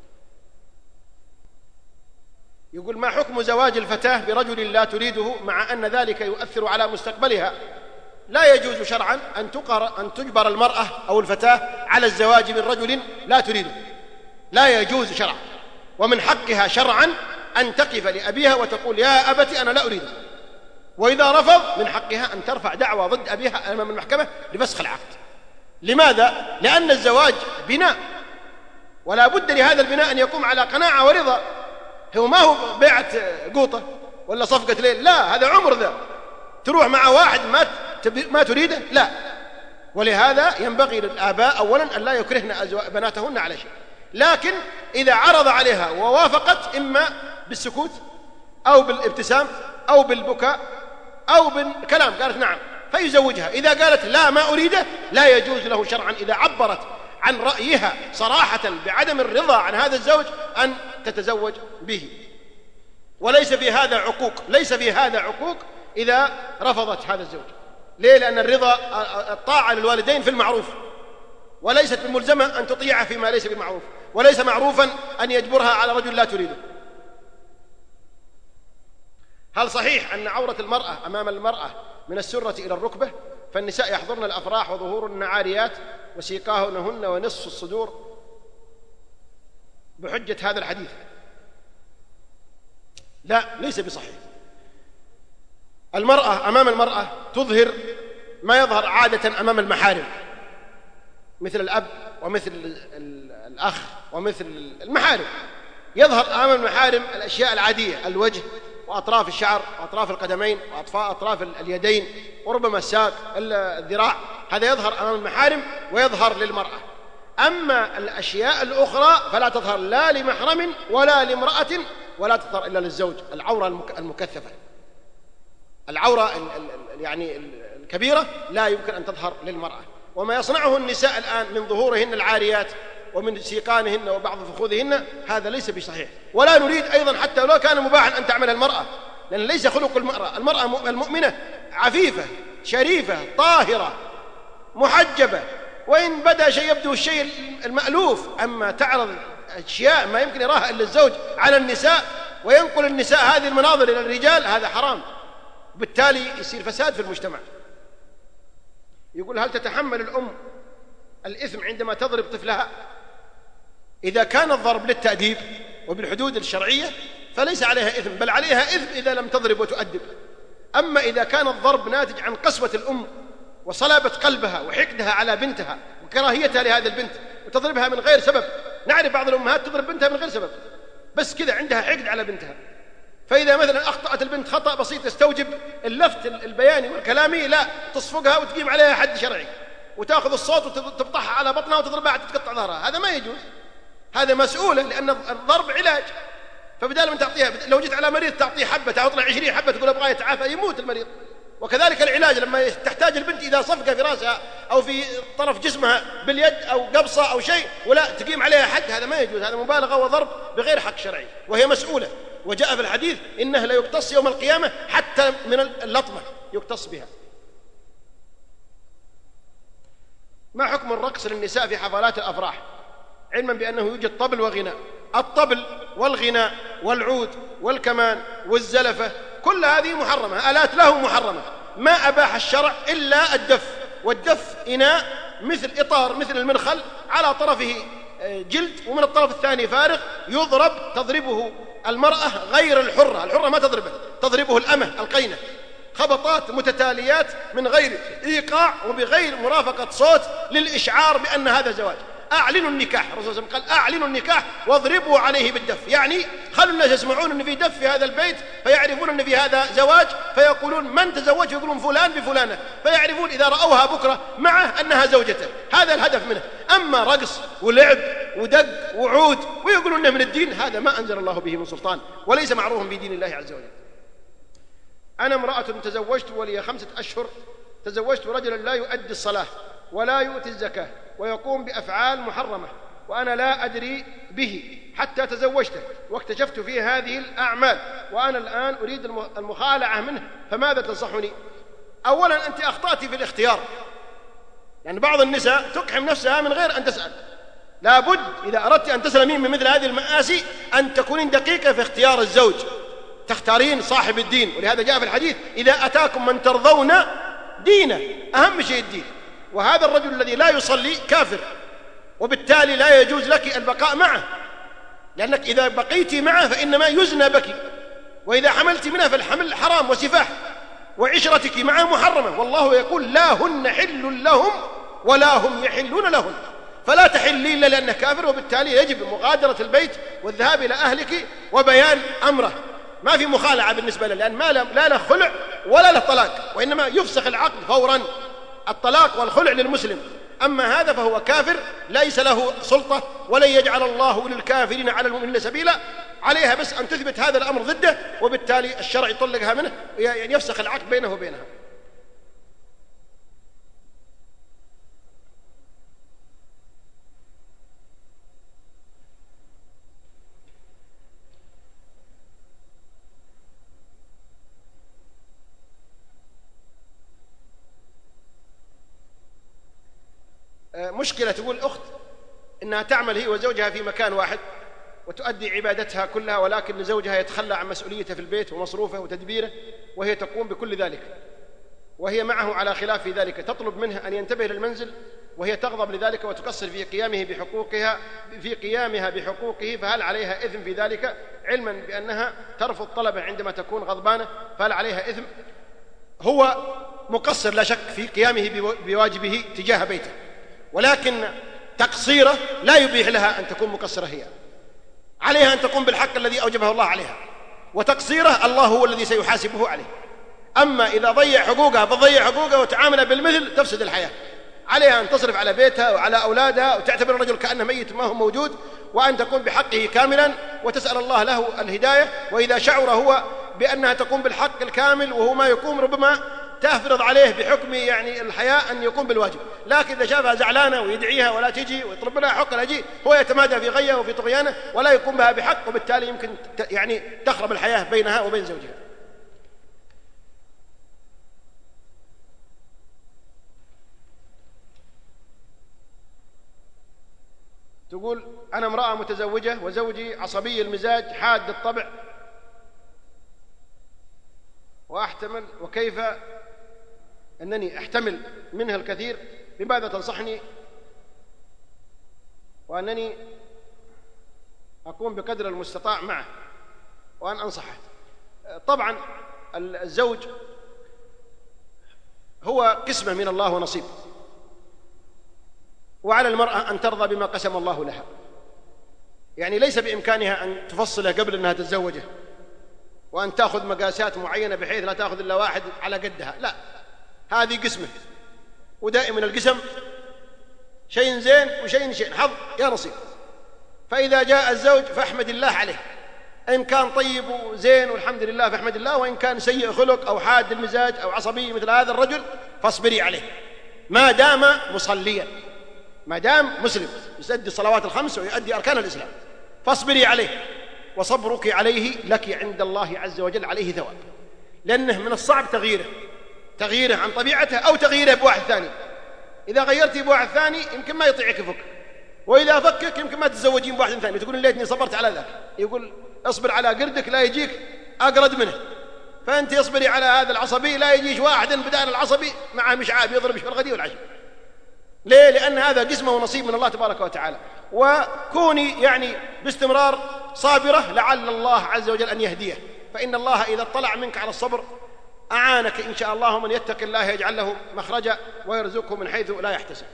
يقول: ما حكم زواج الفتاة برجل لا تريده مع أن ذلك يؤثر على مستقبلها؟ لا يجوز شرعا أن تجبر المرأة أو الفتاة على الزواج من رجل لا تريده، لا يجوز شرعا، ومن حقها شرعا أن تقف لأبيها وتقول: يا أبت أنا لا أريده، وإذا رفض من حقها أن ترفع دعوى ضد أبيها أمام المحكمة لفسخ العقد. لماذا؟ لأن الزواج بناء، ولا بد لهذا البناء أن يقوم على قناعة ورضا. هو ما هو بيعة قوطة ولا صفقة ليل، لا، هذا عمر ذا تروح مع واحد ما تريده، لا. ولهذا ينبغي للآباء أولا أن لا يكرهن بناتهن على شيء، لكن إذا عرض عليها ووافقت إما بالسكوت أو بالابتسام أو بالبكاء أو بالكلام قالت نعم فيزوجها. إذا قالت لا ما أريده لا يجوز له شرعا إذا عبرت عن رأيها صراحة بعدم الرضا عن هذا الزوج أن تتزوج به. وليس في هذا عقوق، ليس في هذا عقوق إذا رفضت هذا الزوج. ليه؟ لأن الرضا الطاعة للوالدين في المعروف، وليست بالملزمة أن تطيعها فيما ليس بمعروف، وليس معروفا أن يجبرها على رجل لا تريده. هل صحيح أن عورة المرأة أمام المرأة من السرة إلى الركبة؟ فالنساء يحضرن الأفراح وظهورهن عاريات وسيقاهنهن ونصف الصدور بحجة هذا الحديث. لا، ليس بصحيح. المرأة أمام المرأة تظهر ما يظهر عادة أمام المحارم، مثل الأب ومثل الأخ ومثل المحارم. يظهر أمام المحارم الأشياء العادية، الوجه وأطراف الشعر وأطراف القدمين وأطراف اليدين وربما الساق الذراع، هذا يظهر أمام المحارم ويظهر للمرأة. أما الأشياء الأخرى فلا تظهر لا لمحرم ولا لامرأة، ولا تظهر إلا للزوج. العورة المكثفة، العورة يعني الكبيرة لا يمكن أن تظهر للمرأة. وما يصنعه النساء الآن من ظهورهن العاريات ومن سيقانهن وبعض فخوذهن هذا ليس بصحيح، ولا نريد أيضا حتى لو كان مباحا أن تعمل المرأة، لأن ليس خلق المرأة المؤمنة عفيفة شريفة طاهرة محجبة، وإن بدأ شيء يبدو الشيء المألوف. أما تعرض أشياء ما يمكن يراها إلا الزوج على النساء وينقل النساء هذه المناظر إلى الرجال، هذا حرام، وبالتالي يصير فساد في المجتمع. يقول: هل تتحمل الأم الإثم عندما تضرب طفلها؟ إذا كان الضرب للتأديب وبالحدود الشرعية فليس عليها إثم، بل عليها إثم إذا لم تضرب وتؤدب. أما إذا كان الضرب ناتج عن قسوة الأم وصلابة قلبها وحقدها على بنتها وكراهيتها لهذه البنت وتضربها من غير سبب، نعرف بعض الأمهات تضرب بنتها من غير سبب، بس كذا عندها حقد على بنتها. فإذا مثلا أخطأت البنت خطأ بسيط يستوجب اللفت البياني والكلامي، لا، تصفقها وتقيم عليها حد شرعي وتأخذ الصوت وتطحها على بطنها وتضربها حتى تقطع ظهرها. هذا ما يجوز، هذا مسؤولة، لأن الضرب علاج. فبدال من تعطيها، لو جيت على مريض تعطيه حبة تعطي 20 حبة تقول أبغى يتعافى يموت المريض. وكذلك العلاج لما تحتاج البنت إذا صفقة في رأسها أو في طرف جسمها باليد أو قبصة أو شيء ولا تقيم عليها حد، هذا ما يجوز، هذا مبالغة وضرب بغير حق شرعي، وهي مسؤولة. وجاء في الحديث إنه لا يقتص يوم القيامة حتى من اللطمة يقتص بها. ما حكم الرقص للنساء في حفلات الأفراح، علما بأنه يوجد طبل وغناء؟ الطبل والغناء والعود والكمان والزلفة كل هذه محرمة، آلات له محرمة. ما أباح الشرع إلا الدف، والدف إناء مثل إطار مثل المنخل على طرفه جلد ومن الطرف الثاني فارغ، يضرب تضربه المرأة غير الحرة ما تضربه الأمة القينة، خبطات متتاليات من غير إيقاع وبغير مرافقة صوت للإشعار بأن هذا زواج. أعلنوا النكاح، الرسول صلى الله عليه وسلم قال أعلنوا النكاح واضربوا عليه بالدف، يعني خلوا الناس يسمعون أن في دف في هذا البيت فيعرفون أن في هذا زواج، فيقولون من تزوج، يقولون فلان بفلانة، فيعرفون إذا رأوها بكرة معه أنها زوجته. هذا الهدف منه. أما رقص ولعب ودق وعود ويقولون إنه من الدين، هذا ما أنزل الله به من سلطان وليس معروفا بدين الله عز وجل. أنا امرأة تزوجت ولي 5 أشهر، تزوجت رجلا لا يؤدي الصلاة ولا يؤتي الزكاة ويقوم بأفعال محرمة وأنا لا أدري به حتى تزوجته واكتشفت فيه هذه الأعمال، وأنا الآن أريد المخالعة منه، فماذا تنصحني؟ أولا أنت أخطأت في الاختيار، يعني بعض النساء تقحم نفسها من غير أن تسأل. لابد إذا أردت أن تسلمين من مثل هذه المآسي أن تكونين دقيقة في اختيار الزوج، تختارين صاحب الدين، ولهذا جاء في الحديث إذا أتاكم من ترضون دينه، أهم شيء الدين. وهذا الرجل الذي لا يصلي كافر، وبالتالي لا يجوز لك البقاء معه، لأنك إذا بقيت معه فإنما يزنى بك، وإذا حملت منه فالحمل حرام وسفاح، وعشرتك معه محرمة، والله يقول لا هن حل لهم ولا هم يحلون لهن، فلا تحلي إلا لأنه كافر، وبالتالي يجب مغادرة البيت والذهاب إلى أهلك وبيان أمره. ما في مخالعة بالنسبة له، لأن لا له خلع ولا له طلاق، وإنما يفسخ العقد فورا. الطلاق والخلع للمسلم، أما هذا فهو كافر ليس له سلطة، ولن يجعل الله للكافرين على المؤمنين سبيلا. عليها بس أن تثبت هذا الأمر ضده، وبالتالي الشرع يطلقها منه، يعني يفسخ العقد بينه وبينها. مشكلة تقول أخت إنها تعمل هي وزوجها في مكان واحد وتؤدي عبادتها كلها، ولكن زوجها يتخلى عن مسؤوليته في البيت ومصروفه وتدبيره، وهي تقوم بكل ذلك، وهي معه على خلاف في ذلك، تطلب منه أن ينتبه للمنزل، وهي تغضب لذلك وتقصر في قيامها بحقوقه، فهل عليها إثم في ذلك؟ علما بأنها ترفض طلبه عندما تكون غضبانة، فهل عليها إثم؟ هو مقصر لا شك في قيامه بواجبه تجاه بيته، ولكن تقصيره لا يبيح لها أن تكون مقصرة هي، عليها أن تقوم بالحق الذي أوجبه الله عليها، وتقصيره الله هو الذي سيحاسبه عليه. أما إذا ضيع حقوقها فضيع حقوقها وتعامل بالمثل تفسد الحياة. عليها أن تصرف على بيتها وعلى أولادها، وتعتبر الرجل كأنه ميت ما هو موجود، وأن تقوم بحقه كاملا، وتسأل الله له الهداية. وإذا شعر هو بأنها تقوم بالحق الكامل وهو ما يقوم، ربما تفرض عليه بحكم يعني الحياة أن يقوم بالواجب، لكن إذا شافها زعلانة ويدعيها ولا تجي ويطلب لها حق لا تجي، هو يتمادى في غيه وفي طغيانه ولا يقوم بها بحق، وبالتالي يمكن يعني تخرب الحياة بينها وبين زوجها. تقول أنا امرأة متزوجة وزوجي عصبي المزاج حاد الطبع وأحتمل، وكيف أنني أحتمل منها الكثير؟ بماذا تنصحني؟ وأنني أكون بقدر المستطاع معه وأن أنصحه. طبعا الزوج هو قسمة من الله ونصيب، وعلى المرأة أن ترضى بما قسم الله لها، يعني ليس بإمكانها أن تفصله قبل أنها تتزوجه وأن تأخذ مقاسات معينة بحيث لا تأخذ إلا واحد على قدها، لا، هذه قسمة، ودائما القسم شيء زين وشيء حظ يا نصيب. فإذا جاء الزوج فاحمد الله عليه، إن كان طيب وزين والحمد لله فاحمد الله، وإن كان سيء خلق أو حاد المزاج أو عصبي مثل هذا الرجل فاصبري عليه، ما دام مصليا، ما دام مسلم يؤدي الصلوات الخمس ويؤدي أركان الإسلام، فاصبري عليه، وصبرك عليه لك عند الله عز وجل عليه ثواب، لأنه من الصعب تغييره عن طبيعته أو تغييره بواحد ثاني. إذا غيرتي بواحد ثاني يمكن ما يطيعك يفك، وإذا فكك يمكن ما تتزوجين بواحد ثاني، تقول ليتني صبرت على ذاك، يقول اصبر على قردك لا يجيك أقرد منه، فأنت اصبري على هذا العصبي لا يجيش واحد بدال العصبي معه مشعاب يضربش في الغدي والعشي. ليه؟ لأن هذا قسمه ونصيب من الله تبارك وتعالى. وكوني يعني باستمرار صابرة لعل الله عز وجل أن يهديه، فإن الله إذا اطلع منك على الصبر أعانك إن شاء الله، ومن يتق الله يجعل له مخرجا ويرزقه من حيث لا يحتسب.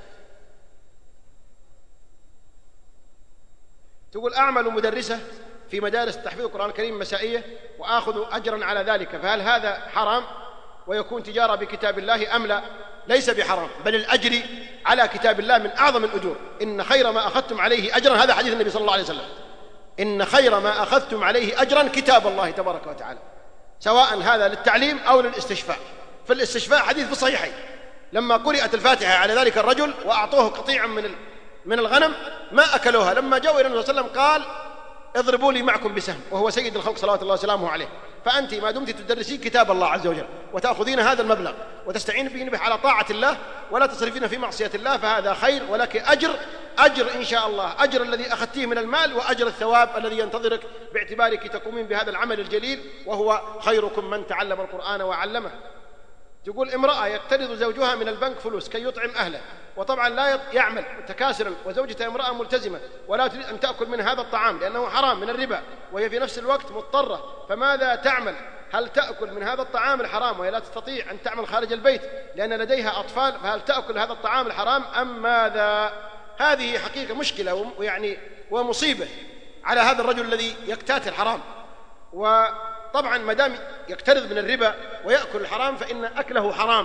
تقول أعمل مدرسة في مدارس تحفيظ القرآن الكريم مسائية وآخذ أجرا على ذلك، فهل هذا حرام ويكون تجارة بكتاب الله أم لا؟ ليس بحرام، بل الأجر على كتاب الله من أعظم الأجور. إن خير ما أخذتم عليه أجرا، هذا حديث النبي صلى الله عليه وسلم، إن خير ما أخذتم عليه أجرا كتاب الله تبارك وتعالى، سواء هذا للتعليم أو للاستشفاء. في الاستشفاء حديث في الصحيحين لما قرأت الفاتحة على ذلك الرجل وأعطوه قطيعا من الغنم ما أكلوها، لما جاءوا إلى النبي صلى الله عليه وسلم قال اضربوا لي معكم بسهم، وهو سيد الخلق صلوات الله وسلامه عليه. فأنت ما دمت تدرسين كتاب الله عز وجل وتأخذين هذا المبلغ وتستعين به على طاعة الله ولا تصرفين في معصية الله، فهذا خير، ولك أجر إن شاء الله، أجر الذي أخذتيه من المال وأجر الثواب الذي ينتظرك باعتبارك تقومين بهذا العمل الجليل، وهو خيركم من تعلم القرآن وعلمه. تقول امرأة يقترض زوجها من البنك فلوس كي يطعم أهله، وطبعا لا يعمل متكاسرا، وزوجته امرأة ملتزمة ولا تريد أن تأكل من هذا الطعام لأنه حرام من الربا، وهي في نفس الوقت مضطرة، فماذا تعمل؟ هل تأكل من هذا الطعام الحرام وهي لا تستطيع أن تعمل خارج البيت لأن لديها أطفال، فهل تأكل هذا الطعام الحرام أم ماذا؟ هذه حقيقة مشكلة ويعني ومصيبة على هذا الرجل الذي يقتات الحرام. وطبعا ما دام يقترض من الربا ويأكل الحرام فإن أكله حرام،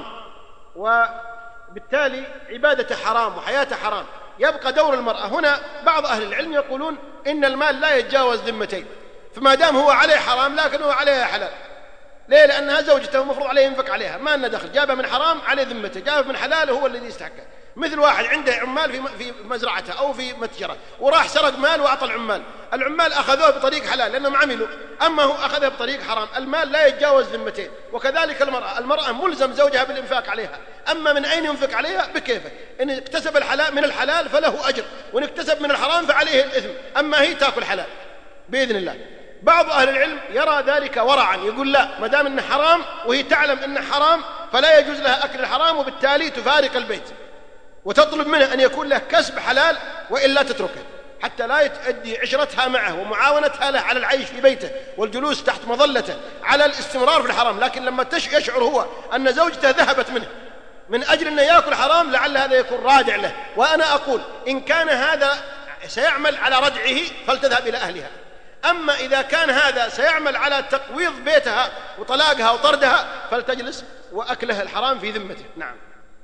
وبالتالي عبادته حرام وحياته حرام. يبقى دور المرأة هنا. بعض أهل العلم يقولون إن المال لا يتجاوز ذمتين، فما دام هو عليه حرام لكن هو عليها حلال. ليه؟ لأنها زوجته ومفروض عليه ينفق عليها، ما لنا دخل، جابه من حرام عليه ذمته، جابه من حلال هو الذي يستحقه. مثل واحد عنده عمال في مزرعته أو في متجره وراح سرق مال وأعطى العمال أخذوه بطريق حلال لأنهم عملوا، أما هو أخذه بطريق حرام. المال لا يتجاوز ذمتين. وكذلك المرأة ملزم زوجها بالإنفاق عليها، أما من أين ينفق عليها بكيفه. إن اكتسب الحلال من الحلال فله أجر، وإن اكتسب من الحرام فعليه الإثم، أما هي تأكل حلال بإذن الله. بعض أهل العلم يرى ذلك ورعا، يقول لا، ما دام إنه حرام وهي تعلم إنه حرام فلا يجوز لها أكل الحرام، وبالتالي تفارق البيت وتطلب منه أن يكون له كسب حلال وإلا تتركه، حتى لا تؤدي عشرتها معه ومعاونتها له على العيش في بيته والجلوس تحت مظلته على الاستمرار في الحرام. لكن لما يشعر هو أن زوجته ذهبت منه من أجل أنه يأكل حرام لعل هذا يكون رادع له. وأنا أقول إن كان هذا سيعمل على ردعه فلتذهب إلى أهلها، أما إذا كان هذا سيعمل على تقويض بيتها وطلاقها وطردها فلتجلس وأكلها الحرام في ذمته. نعم.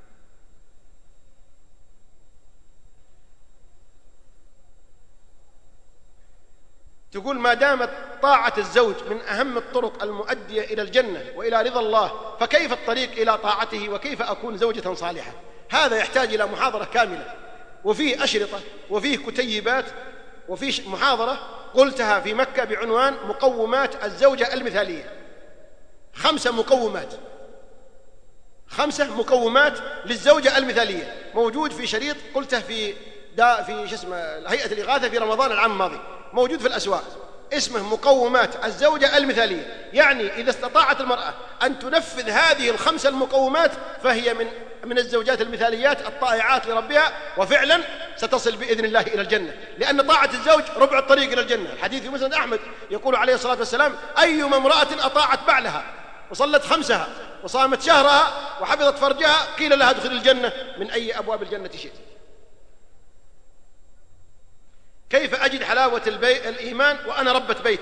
تقول ما دامت طاعة الزوج من أهم الطرق المؤدية إلى الجنة وإلى رضا الله، فكيف الطريق إلى طاعته وكيف أكون زوجة صالحة؟ هذا يحتاج إلى محاضرة كاملة، وفيه أشرطة وفيه كتيبات وفيه محاضرة قلتها في مكة بعنوان مقومات الزوجة المثالية. 5 مقومات للزوجة المثالية، موجود في شريط قلته في هيئة الإغاثة في رمضان العام الماضي، موجود في الأسواق، اسمه مقومات الزوجة المثالية. يعني إذا استطاعت المرأة أن تنفذ هذه ال5 المقومات فهي من الزوجات المثاليات الطائعات لربها، وفعلا ستصل بإذن الله إلى الجنة، لأن طاعة الزوج ربع الطريق إلى الجنة. الحديث في مسند أحمد يقول عليه الصلاة والسلام أيما امرأة أطاعت بعلها وصلت 5 وصامت شهرها وحفظت فرجها قيل لها ادخل الجنة من أي أبواب الجنة شئت. كيف أجد حلاوة الإيمان وأنا ربة بيت؟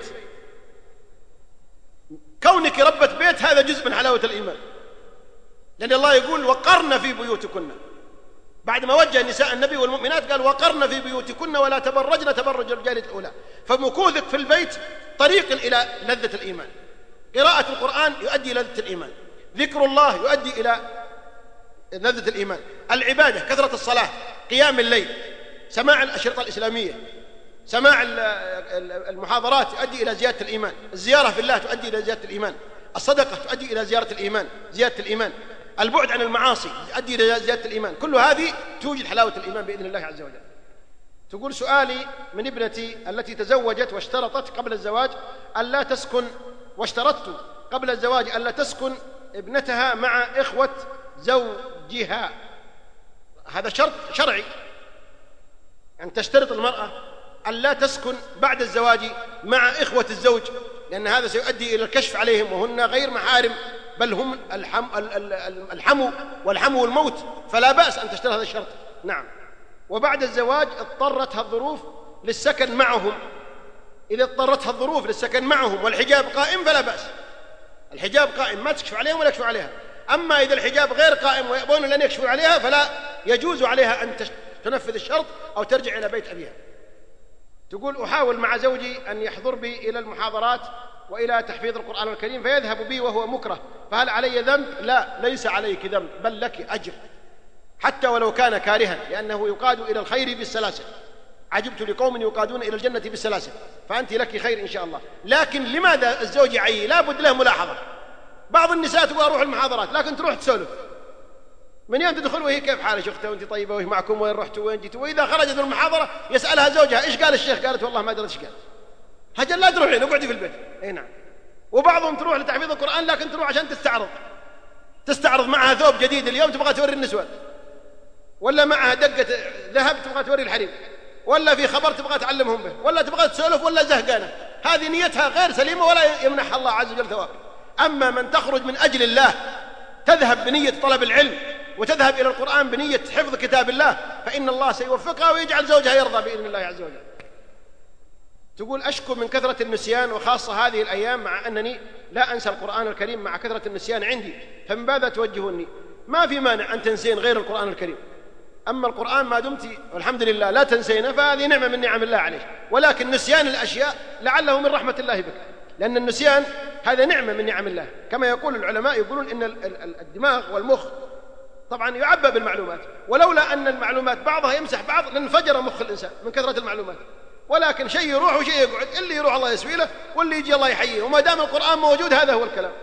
كونك ربة بيت هذا جزء من حلاوة الإيمان، لأن الله يقول وقرن في بيوتكن، بعد ما وجه نساء النبي والمؤمنات قال وقرن في بيوتكن ولا تبرجن تبرج الجاهلية الأولى. فمكوثك في البيت طريق إلى لذة الإيمان. قراءة القرآن يؤدي إلى لذة الإيمان، ذكر الله يؤدي إلى لذة الإيمان، العبادة كثرة الصلاة، قيام الليل، سماع الأشرطة الإسلامية، سماع المحاضرات يؤدي إلى زيادة الإيمان، الزيارة في الله تؤدي إلى زيادة الإيمان، الصدقة تؤدي إلى زيادة الإيمان، البعد عن المعاصي يؤدي إلى زيادة الإيمان. كل هذه توجد حلاوة الإيمان بإذن الله عز وجل. تقول سؤالي من ابنتي التي تزوجت واشترطت قبل الزواج ألا تسكن، واشترطت قبل الزواج ألا تسكن ابنتها مع إخوة زوجها. هذا شرط شرعي أن تشترط المرأة ألا تسكن بعد الزواج مع إخوة الزوج، لأن هذا سيؤدي إلى الكشف عليهم وهن غير محارم، بل هم الحمو والموت، فلا بأس أن تشترط هذا الشرط. نعم. وبعد الزواج اضطرتها الظروف للسكن معهم، إذا اضطرتها الظروف للسكن معهم والحجاب قائم فلا بأس، الحجاب قائم ما تكشف عليهم ولا يكشف عليها. أما إذا الحجاب غير قائم ويأبون لن يكشفوا عليها فلا يجوز عليها أن تنفذ الشرط أو ترجع إلى بيت أبيها. تقول أحاول مع زوجي أن يحضر بي إلى المحاضرات وإلى تحفيظ القرآن الكريم فيذهب بي وهو مكره، فهل علي ذنب؟ لا، ليس عليك ذنب، بل لك أجر حتى ولو كان كارها، لأنه يقاد إلى الخير بالسلاسل. عجبت لقوم يقادون إلى الجنة بالسلاسل، فأنت لك خير إن شاء الله. لكن لماذا الزوج يعي؟ لا بد له ملاحظة. بعض النساء تبغى أروح المحاضرات لكن تروح تسولف، من يوم تدخل وهي كيف حالك أختها وأنت طيبة وهي معكم وين رحتوا وين جيتوا، وإذا خرجت من المحاضرة يسألها زوجها إيش قال الشيخ؟ قالت والله ما أدري إيش قال. هجل لا تروحين، اقعدي في البيت. أي نعم. وبعضهم تروح لتحفيظ القرآن لكن تروح عشان تستعرض معها ثوب جديد اليوم تبغى توري النسوان، ولا معها دقة ذهب تبغى توري الحريم، ولا في خبر تبغى تعلمهم به، ولا تبغى تسولف، ولا زهقانة. هذه نيتها غير سليمة ولا يمنحها الله عز وجل ثواب. أما من تخرج من أجل الله، تذهب بنية طلب العلم وتذهب إلى القرآن بنية حفظ كتاب الله، فإن الله سيوفقها ويجعل زوجها يرضى بإذن الله عز وجل. تقول أشكو من كثرة النسيان، وخاصة هذه الأيام مع أنني لا أنسى القرآن الكريم مع كثرة النسيان عندي، فمن ماذا توجهني؟ ما في مانع أن تنسين غير القرآن الكريم، أما القرآن ما دمت والحمد لله لا تنسينه فهذه نعمة من نعم الله عليك. ولكن نسيان الأشياء لعله من رحمة الله بك، لأن النسيان هذا نعمة من نعم الله. كما يقول العلماء، يقولون إن الدماغ والمخ طبعا يعبى بالمعلومات، ولولا أن المعلومات بعضها يمسح بعض لانفجر مخ الإنسان من كثرة المعلومات. ولكن شيء يروح وشيء يقعد، اللي يروح الله يسوي له واللي يجي الله يحييه، وما دام القرآن موجود هذا هو الكلام.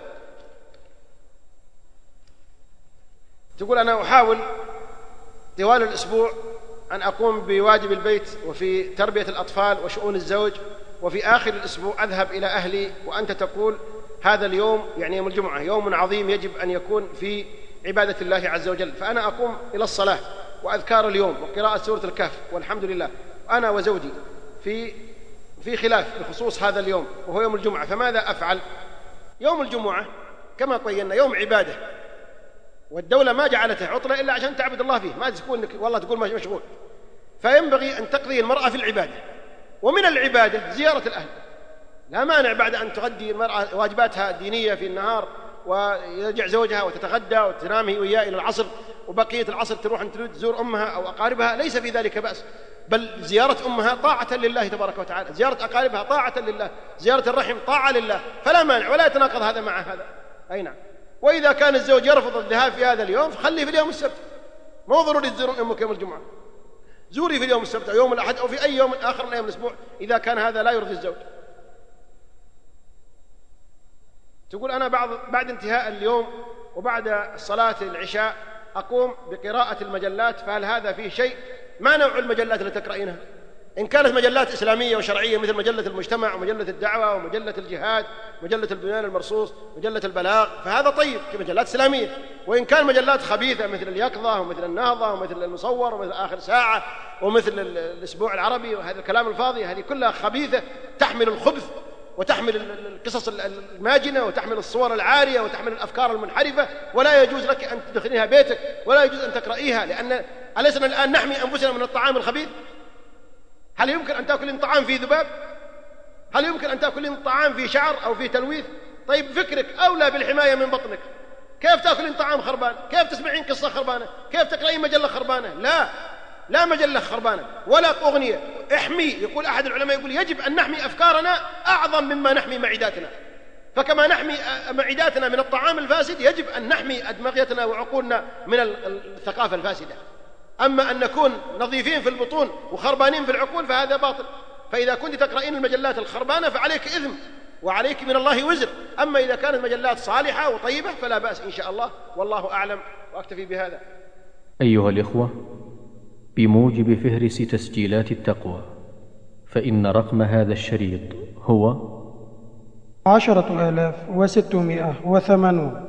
تقول أنا أحاول طوال الأسبوع أن أقوم بواجب البيت وفي تربية الأطفال وشؤون الزوج، وفي آخر الأسبوع أذهب إلى أهلي، وأنت تقول هذا اليوم يعني يوم الجمعة يوم عظيم يجب أن يكون في عبادة الله عز وجل، فأنا أقوم إلى الصلاة وأذكار اليوم وقراءة سورة الكهف والحمد لله، أنا وزوجي في خلاف بخصوص هذا اليوم وهو يوم الجمعة، فماذا أفعل؟ يوم الجمعة كما قيلنا يوم عبادة، والدولة ما جعلته عطلة إلا عشان تعبد الله فيه، ما تكون والله تقول مشغول، فينبغي أن تقضي المرأة في العبادة. ومن العبادة زيارة الأهل، لا مانع بعد أن تغدي المرأة واجباتها الدينية في النهار ويرجع زوجها وتتغدى وتنام هي وياه إلى العصر، وبقية العصر تروح أن تزور أمها أو أقاربها، ليس في ذلك بأس، بل زيارة أمها طاعة لله تبارك وتعالى، زيارة أقاربها طاعة لله، زيارة الرحم طاعة لله، فلا مانع ولا يتناقض هذا مع هذا. أي نعم. وإذا كان الزوج يرفض الذهاب في هذا اليوم فخليه في اليوم السبت، مو ضروري تزورون أمك يوم الجمعة، زوري في اليوم السبت أو يوم الأحد أو في أي يوم آخر من أيام الأسبوع إذا كان هذا لا يرضي الزوج. تقول أنا بعد انتهاء اليوم وبعد صلاة العشاء أقوم بقراءة المجلات، فهل هذا فيه شيء؟ ما نوع المجلات التي تقرأينها؟ إن كانت مجلات إسلامية وشرعية مثل مجلة المجتمع ومجلة الدعوة ومجلة الجهاد ومجلة البنيان المرصوص ومجلة البلاغ فهذا طيب كمجلات إسلامية. وإن كان مجلات خبيثة مثل اليقظة ومثل النهضة ومثل المصور ومثل آخر ساعة ومثل الأسبوع العربي وهذا الكلام الفاضي، هذه كلها خبيثة تحمل الخبث وتحمل القصص الماجنة وتحمل الصور العارية وتحمل الأفكار المنحرفة، ولا يجوز لك أن تدخليها بيتك ولا يجوز أن تقرأيها، لأن أليسنا الآن نحمي أنفسنا من الطعام الخبيث؟ هل يمكن أن تأكلين طعام فيه ذباب؟ هل يمكن أن تأكلين طعام فيه شعر أو فيه تلويث؟ طيب فكرك أولى بالحماية من بطنك. كيف تأكلين طعام خربان؟ كيف تسمعين قصة خربانة؟ كيف تقرأين مجلة خربانة؟ لا مجلة خربانة ولا أغنية. احمي، يقول أحد العلماء يقول يجب أن نحمي أفكارنا أعظم مما نحمي معداتنا، فكما نحمي معداتنا من الطعام الفاسد يجب أن نحمي أدمغتنا وعقولنا من الثقافة الفاسدة. أما أن نكون نظيفين في البطون وخربانين في العقول فهذا باطل. فإذا كنت تقرأين المجلات الخربانة فعليك إثم وعليك من الله وزر، أما إذا كانت مجلات صالحة وطيبة فلا بأس إن شاء الله، والله أعلم، وأكتفي بهذا. أيها الإخوة، بموجب فهرس تسجيلات التقوى فإن رقم هذا الشريط هو 10,680.